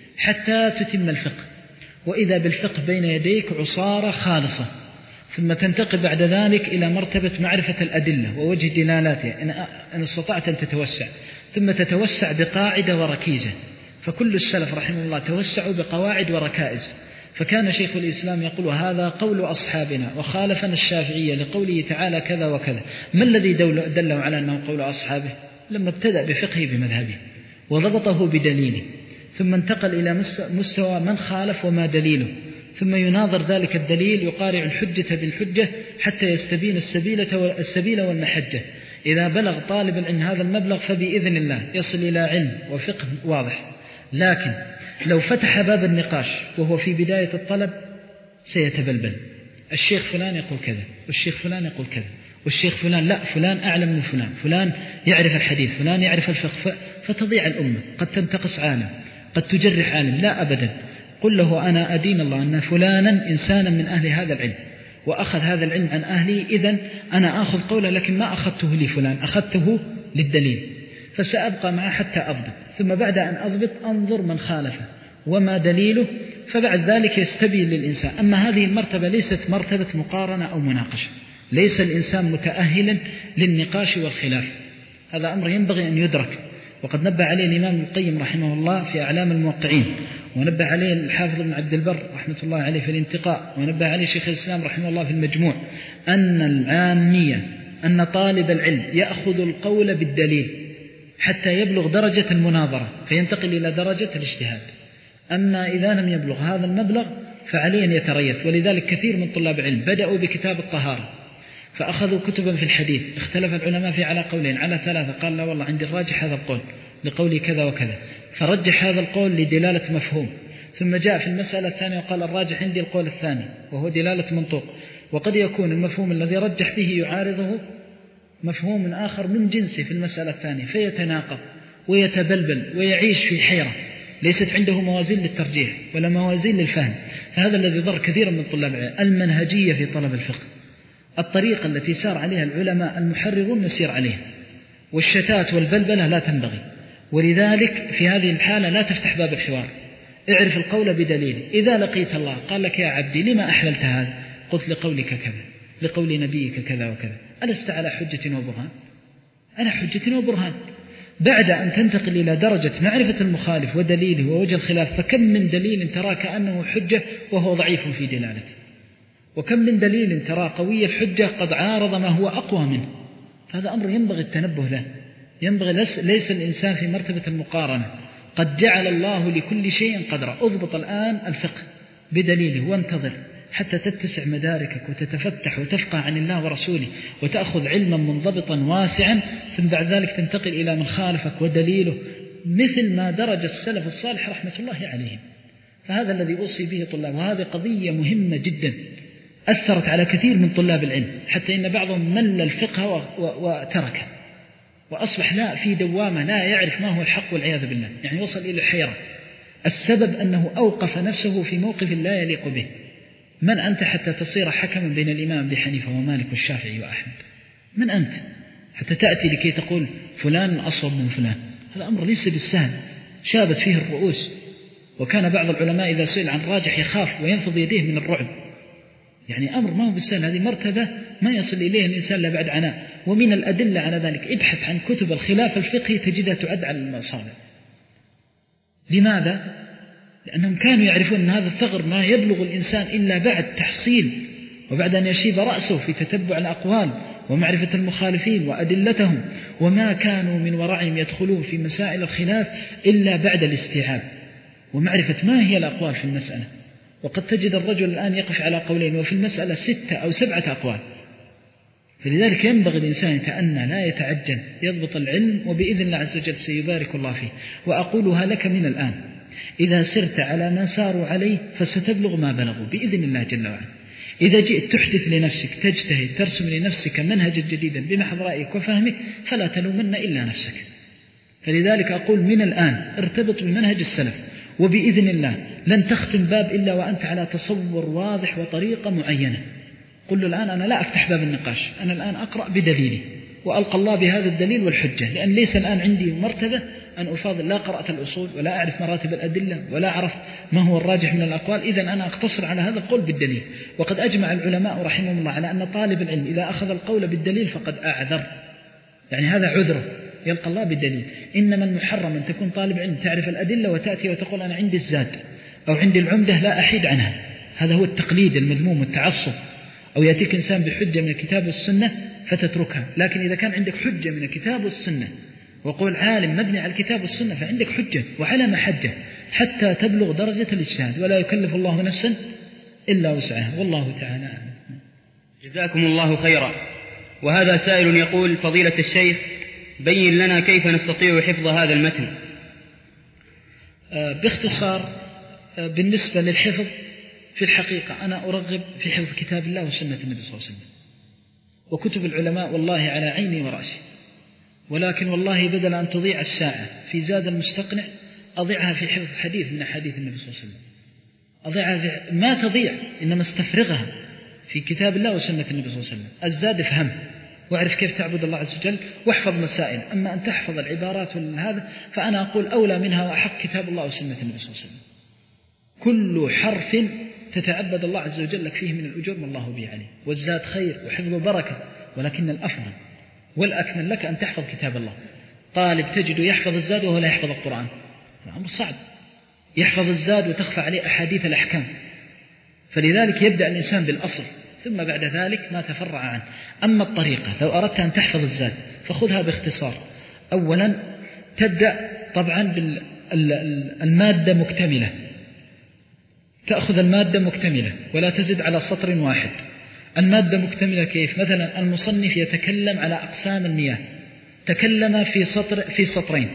حتى تتم الفقه، وإذا بالفقه بين يديك عصارة خالصة، ثم تنتقل بعد ذلك إلى مرتبة معرفة الأدلة ووجه دلالاتها إن استطعت أن تتوسع، ثم تتوسع بقاعدة وركيزة. فكل السلف رحمه الله توسعوا بقواعد وركائز، فكان شيخ الإسلام يقول هذا قول أصحابنا وخالفنا الشافعية لقوله تعالى كذا وكذا. ما الذي دله على أنه قول أصحابه؟ لما ابتدأ بفقهه بمذهبه وضبطه بدليله، ثم انتقل إلى مستوى من خالف وما دليله، ثم يناظر ذلك الدليل، يقارع الحجة بالحجة حتى يستبين السبيل والمحجة. إذا بلغ طالب العلم هذا المبلغ فبإذن الله يصل إلى علم وفقه واضح. لكن لو فتح باب النقاش وهو في بداية الطلب سيتبلبل، الشيخ فلان يقول كذا والشيخ فلان يقول كذا والشيخ فلان لا، فلان أعلم من فلان، فلان يعرف الحديث، فلان يعرف الفقه، فتضيع الأمة. قد تنتقص عالم، قد تجرح عالم، لا أبدا. قل له أنا أدين الله أن فلانا إنسانا من أهل هذا العلم وأخذ هذا العلم عن أهلي، إذن أنا أخذ قوله لكن ما أخذته لفلان، أخذته للدليل، فسأبقى معه حتى أضبط. ثم بعد أن أضبط أنظر من خالفه وما دليله، فبعد ذلك يستبين للإنسان. أما هذه المرتبة ليست مرتبة مقارنة أو مناقشة، ليس الإنسان متأهلا للنقاش والخلاف، هذا أمر ينبغي أن يدرك. وقد نبه عليه الإمام القيم رحمه الله في أعلام الموقعين، ونبه عليه الحافظ بن عبد البر رحمة الله عليه في الانتقاء، ونبه عليه شيخ الإسلام رحمه الله في المجموع، أن العامية أن طالب العلم يأخذ القول بالدليل حتى يبلغ درجة المناظرة فينتقل إلى درجة الاجتهاد. أما إذا لم يبلغ هذا المبلغ فعليه أن يتريث. ولذلك كثير من طلاب العلم بدأوا بكتاب الطهارة فأخذوا كتبا في الحديث، اختلف العلماء في على قولين على ثلاثة، قال لا والله عندي الراجح هذا القول لقولي كذا وكذا، فرجح هذا القول لدلالة مفهوم، ثم جاء في المسألة الثانية وقال الراجح عندي القول الثاني وهو دلالة منطوق. وقد يكون المفهوم الذي رجح به يعارضه مفهوم آخر من جنسه في المسألة الثانية، فيتناقض ويتبلبل ويعيش في حيرة، ليست عنده موازين للترجيح ولا موازين للفهم. فهذا الذي ضر كثيرا من طلاب العلم. المنهجية في طلب الفقه، الطريقة التي سار عليها العلماء المحررون نسير عليها، والشتات والبلبلة لا تنبغي. ولذلك في هذه الحالة لا تفتح باب الحوار، اعرف القول بدليل. إذا لقيت الله قال لك يا عبدي لما أحللت هذا؟ قلت لقولك كذا، لقول نبيك كذا وكذا. ألست على حجة وبرهان؟ أنا حجة وبرهان. بعد أن تنتقل إلى درجة معرفة المخالف ودليله ووجه الخلاف، فكم من دليل ترى كأنه حجة وهو ضعيف في دلالته، وكم من دليل ترى قوي الحجة قد عارض ما هو أقوى منه. هذا أمر ينبغي التنبه له، ينبغي ليس الإنسان في مرتبة المقارنة. قد جعل الله لكل شيء قدرا. اضبط الآن الفقه بدليله وانتظر حتى تتسع مداركك وتتفتح وتفقه عن الله ورسوله وتأخذ علما منضبطا واسعا، ثم بعد ذلك تنتقل إلى من خالفك ودليله مثل ما درج السلف الصالح رحمة الله عليهم. فهذا الذي أوصي به طلاب، وهذه قضية مهمة جدا أثرت على كثير من طلاب العلم، حتى إن بعضهم مل الفقه وتركه وأصبح لا في دوامة، لا يعرف ما هو الحق والعياذ بالله، يعني وصل إلى الحيرة. السبب أنه أوقف نفسه في موقف لا يليق به. من أنت حتى تصير حكما بين الإمام أبي حنيفة ومالك والشافعي وأحمد؟ من أنت حتى تأتي لكي تقول فلان أصوب من فلان؟ هذا أمر ليس بالسهل، شابت فيه الرؤوس. وكان بعض العلماء إذا سئل عن راجح يخاف وينفض يديه من الرعب. يعني أمر ما هو بالسهل، هذه مرتبة ما يصل إليه الإنسان إلا بعد عناء. ومن الأدلة على ذلك ابحث عن كتب الخلاف الفقهي تجدها تعد على المصابع. لماذا؟ لأنهم كانوا يعرفون أن هذا الثغر ما يبلغ الإنسان إلا بعد تحصيل وبعد أن يشيب رأسه في تتبع الأقوال ومعرفة المخالفين وأدلتهم، وما كانوا من ورعهم يدخلون في مسائل الخلاف إلا بعد الاستيعاب ومعرفة ما هي الأقوال في المسألة. وقد تجد الرجل الآن يقف على قولين وفي المسألة ستة أو سبعة أقوال. فلذلك ينبغي الإنسان يتأنى لا يتعجل، يضبط العلم، وبإذن الله عز وجل سيبارك الله فيه. وأقولها لك من الآن، إذا سرت على ما ساروا عليه فستبلغ ما بلغوا بإذن الله جل وعلا. إذا جئت تحدث لنفسك، تجتهد، ترسم لنفسك منهجا جديدا بمحض رأيك وفهمك، فلا تلومن إلا نفسك. فلذلك أقول من الآن ارتبط بمنهج السلف، وبإذن الله لن تختم باب إلا وأنت على تصور واضح وطريقة معينة. قل له الآن أنا لا أفتح باب النقاش، أنا الآن أقرأ بدليلي وألقى الله بهذا الدليل والحجة، لأن ليس الآن عندي مرتبة أن أفاضل، لا قرأت الأصول ولا أعرف مراتب الأدلة ولا أعرف ما هو الراجح من الأقوال. إذن أنا أقتصر على هذا القول بالدليل. وقد أجمع العلماء رحمهم الله على أن طالب العلم إذا أخذ القول بالدليل فقد أعذر، يعني هذا عذره يلقى الله بالدليل. إنما المحرم أن تكون طالب علم تعرف الأدلة وتأتي وتقول أنا عندي الزاد أو عندي العمدة لا أحيد عنها، هذا هو التقليد المذموم والتعصب. أو يأتيك إنسان بحجة من الكتاب والسنة فتتركها. لكن إذا كان عندك حجة من الكتاب والسنة وقول عالم مبني على الكتاب والسنة فعندك حجة وعلى محجة حتى تبلغ درجة الاجتهاد، ولا يكلف الله نفسا إلا وسعها، والله تعالى أعلم. جزاكم الله خيرا. وهذا سائل يقول: فضيلة الشيخ، بين لنا كيف نستطيع حفظ هذا المتن. باختصار، بالنسبة للحفظ في الحقيقة أنا أرغب في حفظ كتاب الله وسنة النبي صلى الله عليه وسلم وكتب العلماء، والله على عيني ورأسي. ولكن والله بدل أن تضيع الساعة في زاد المستقنع أضيعها في حفظ حديث من حديث النبي صلى الله عليه وسلم. أضيعها في ما تضيع، إنما استفرغها في كتاب الله وسنة النبي صلى الله عليه وسلم. الزاد افهم واعرف كيف تعبد الله عز وجل واحفظ مسائل. أما أن تحفظ العبارات والهذا فأنا أقول أولى منها وأحق كتاب الله وسنة النبي صلى الله عليه وسلم. كل حرف تتعبد الله عز وجل لك فيه من الأجور ما الله به عليه، والزاد خير وحفظ بركة، ولكن الأفضل والأكمل لك أن تحفظ كتاب الله. طالب تجد يحفظ الزاد وهو لا يحفظ القرآن، الأمر صعب. يحفظ الزاد وتخفى عليه أحاديث الأحكام. فلذلك يبدأ الإنسان بالأصل ثم بعد ذلك ما تفرع عنه. أما الطريقة لو أردت أن تحفظ الزاد فخذها باختصار. أولا تبدأ طبعا بالمادة مكتملة، تأخذ المادة مكتملة ولا تزد على سطر واحد. المادة مكتملة كيف؟ مثلا المصنف يتكلم على أقسام المياه، تكلم في سطر في سطرين،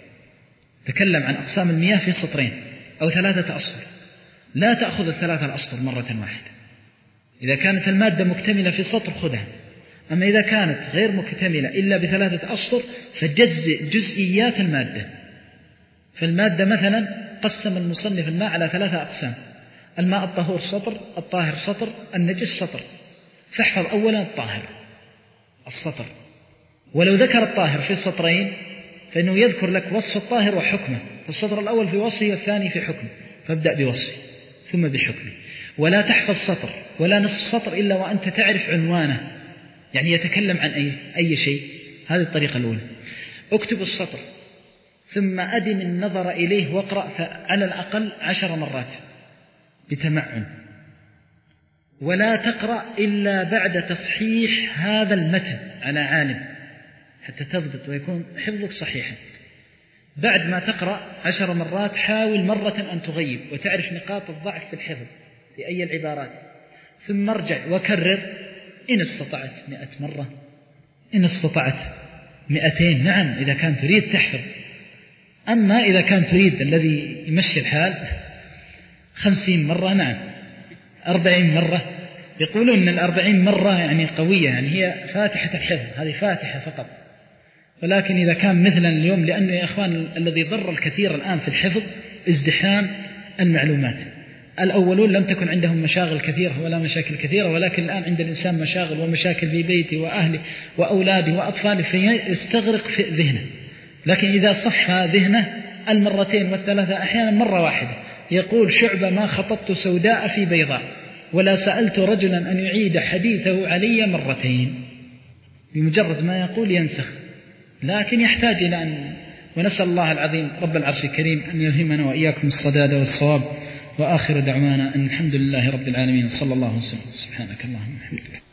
تكلم عن أقسام المياه في سطرين أو ثلاثة أسطر، لا تأخذ الثلاثة الأسطر مرة واحدة. إذا كانت المادة مكتملة في سطر خذها. أما إذا كانت غير مكتملة إلا بثلاثة أسطر فجزء جزئيات المادة. فالمادة مثلا قسم المصنف الماء على ثلاثة أقسام: الماء الطهور سطر، الطاهر سطر، النجس سطر. فاحفظ أولا الطاهر السطر، ولو ذكر الطاهر في سطرين فإنه يذكر لك وصف الطاهر وحكمه، فالسطر الأول في وصفه والثاني في حكمه، فابدأ بوصفه ثم بحكمه. ولا تحفظ سطر ولا نصف سطر إلا وأنت تعرف عنوانه، يعني يتكلم عن أي, أي شيء. هذه الطريقة الأولى. اكتب السطر ثم أدم النظر إليه واقرأ على الأقل عشر مرات بتمعن، ولا تقرأ إلا بعد تصحيح هذا المتن على عالم حتى تضبط ويكون حفظك صحيحا. بعد ما تقرأ عشر مرات حاول مرة أن تغيب وتعرف نقاط الضعف في الحفظ في أي العبارات، ثم ارجع وكرر إن استطعت مئة مرة، إن استطعت مئتين، نعم إذا كان تريد تحفظ. أما إذا كان تريد الذي يمشي الحال خمسين مرة نعم، أربعين مرة، يقولون أن الأربعين مرة يعني قوية، يعني هي فاتحة الحفظ، هذه فاتحة فقط. ولكن إذا كان مثلا اليوم، لأنه يا إخوان الذي ضر الكثير الآن في الحفظ ازدحام المعلومات. الأولون لم تكن عندهم مشاغل كثيرة ولا مشاكل كثيرة، ولكن الآن عند الإنسان مشاغل ومشاكل في بيته وأهله وأولاده وأطفاله، فيستغرق في ذهنه. لكن إذا صفى ذهنه المرتين والثلاثة أحيانا مرة واحدة، يقول شعبة: ما خطبت سوداء في بيضاء ولا سألت رجلا أن يعيد حديثه علي مرتين. بمجرد ما يقول ينسخ، لكن يحتاج إلى أن، ونسأل الله العظيم رب العرش الكريم أن يلهمنا وإياكم الصداد والصواب. وآخر دعوانا أن الحمد لله رب العالمين، صلى الله وسلم. سبحانك اللهم وبحمدك.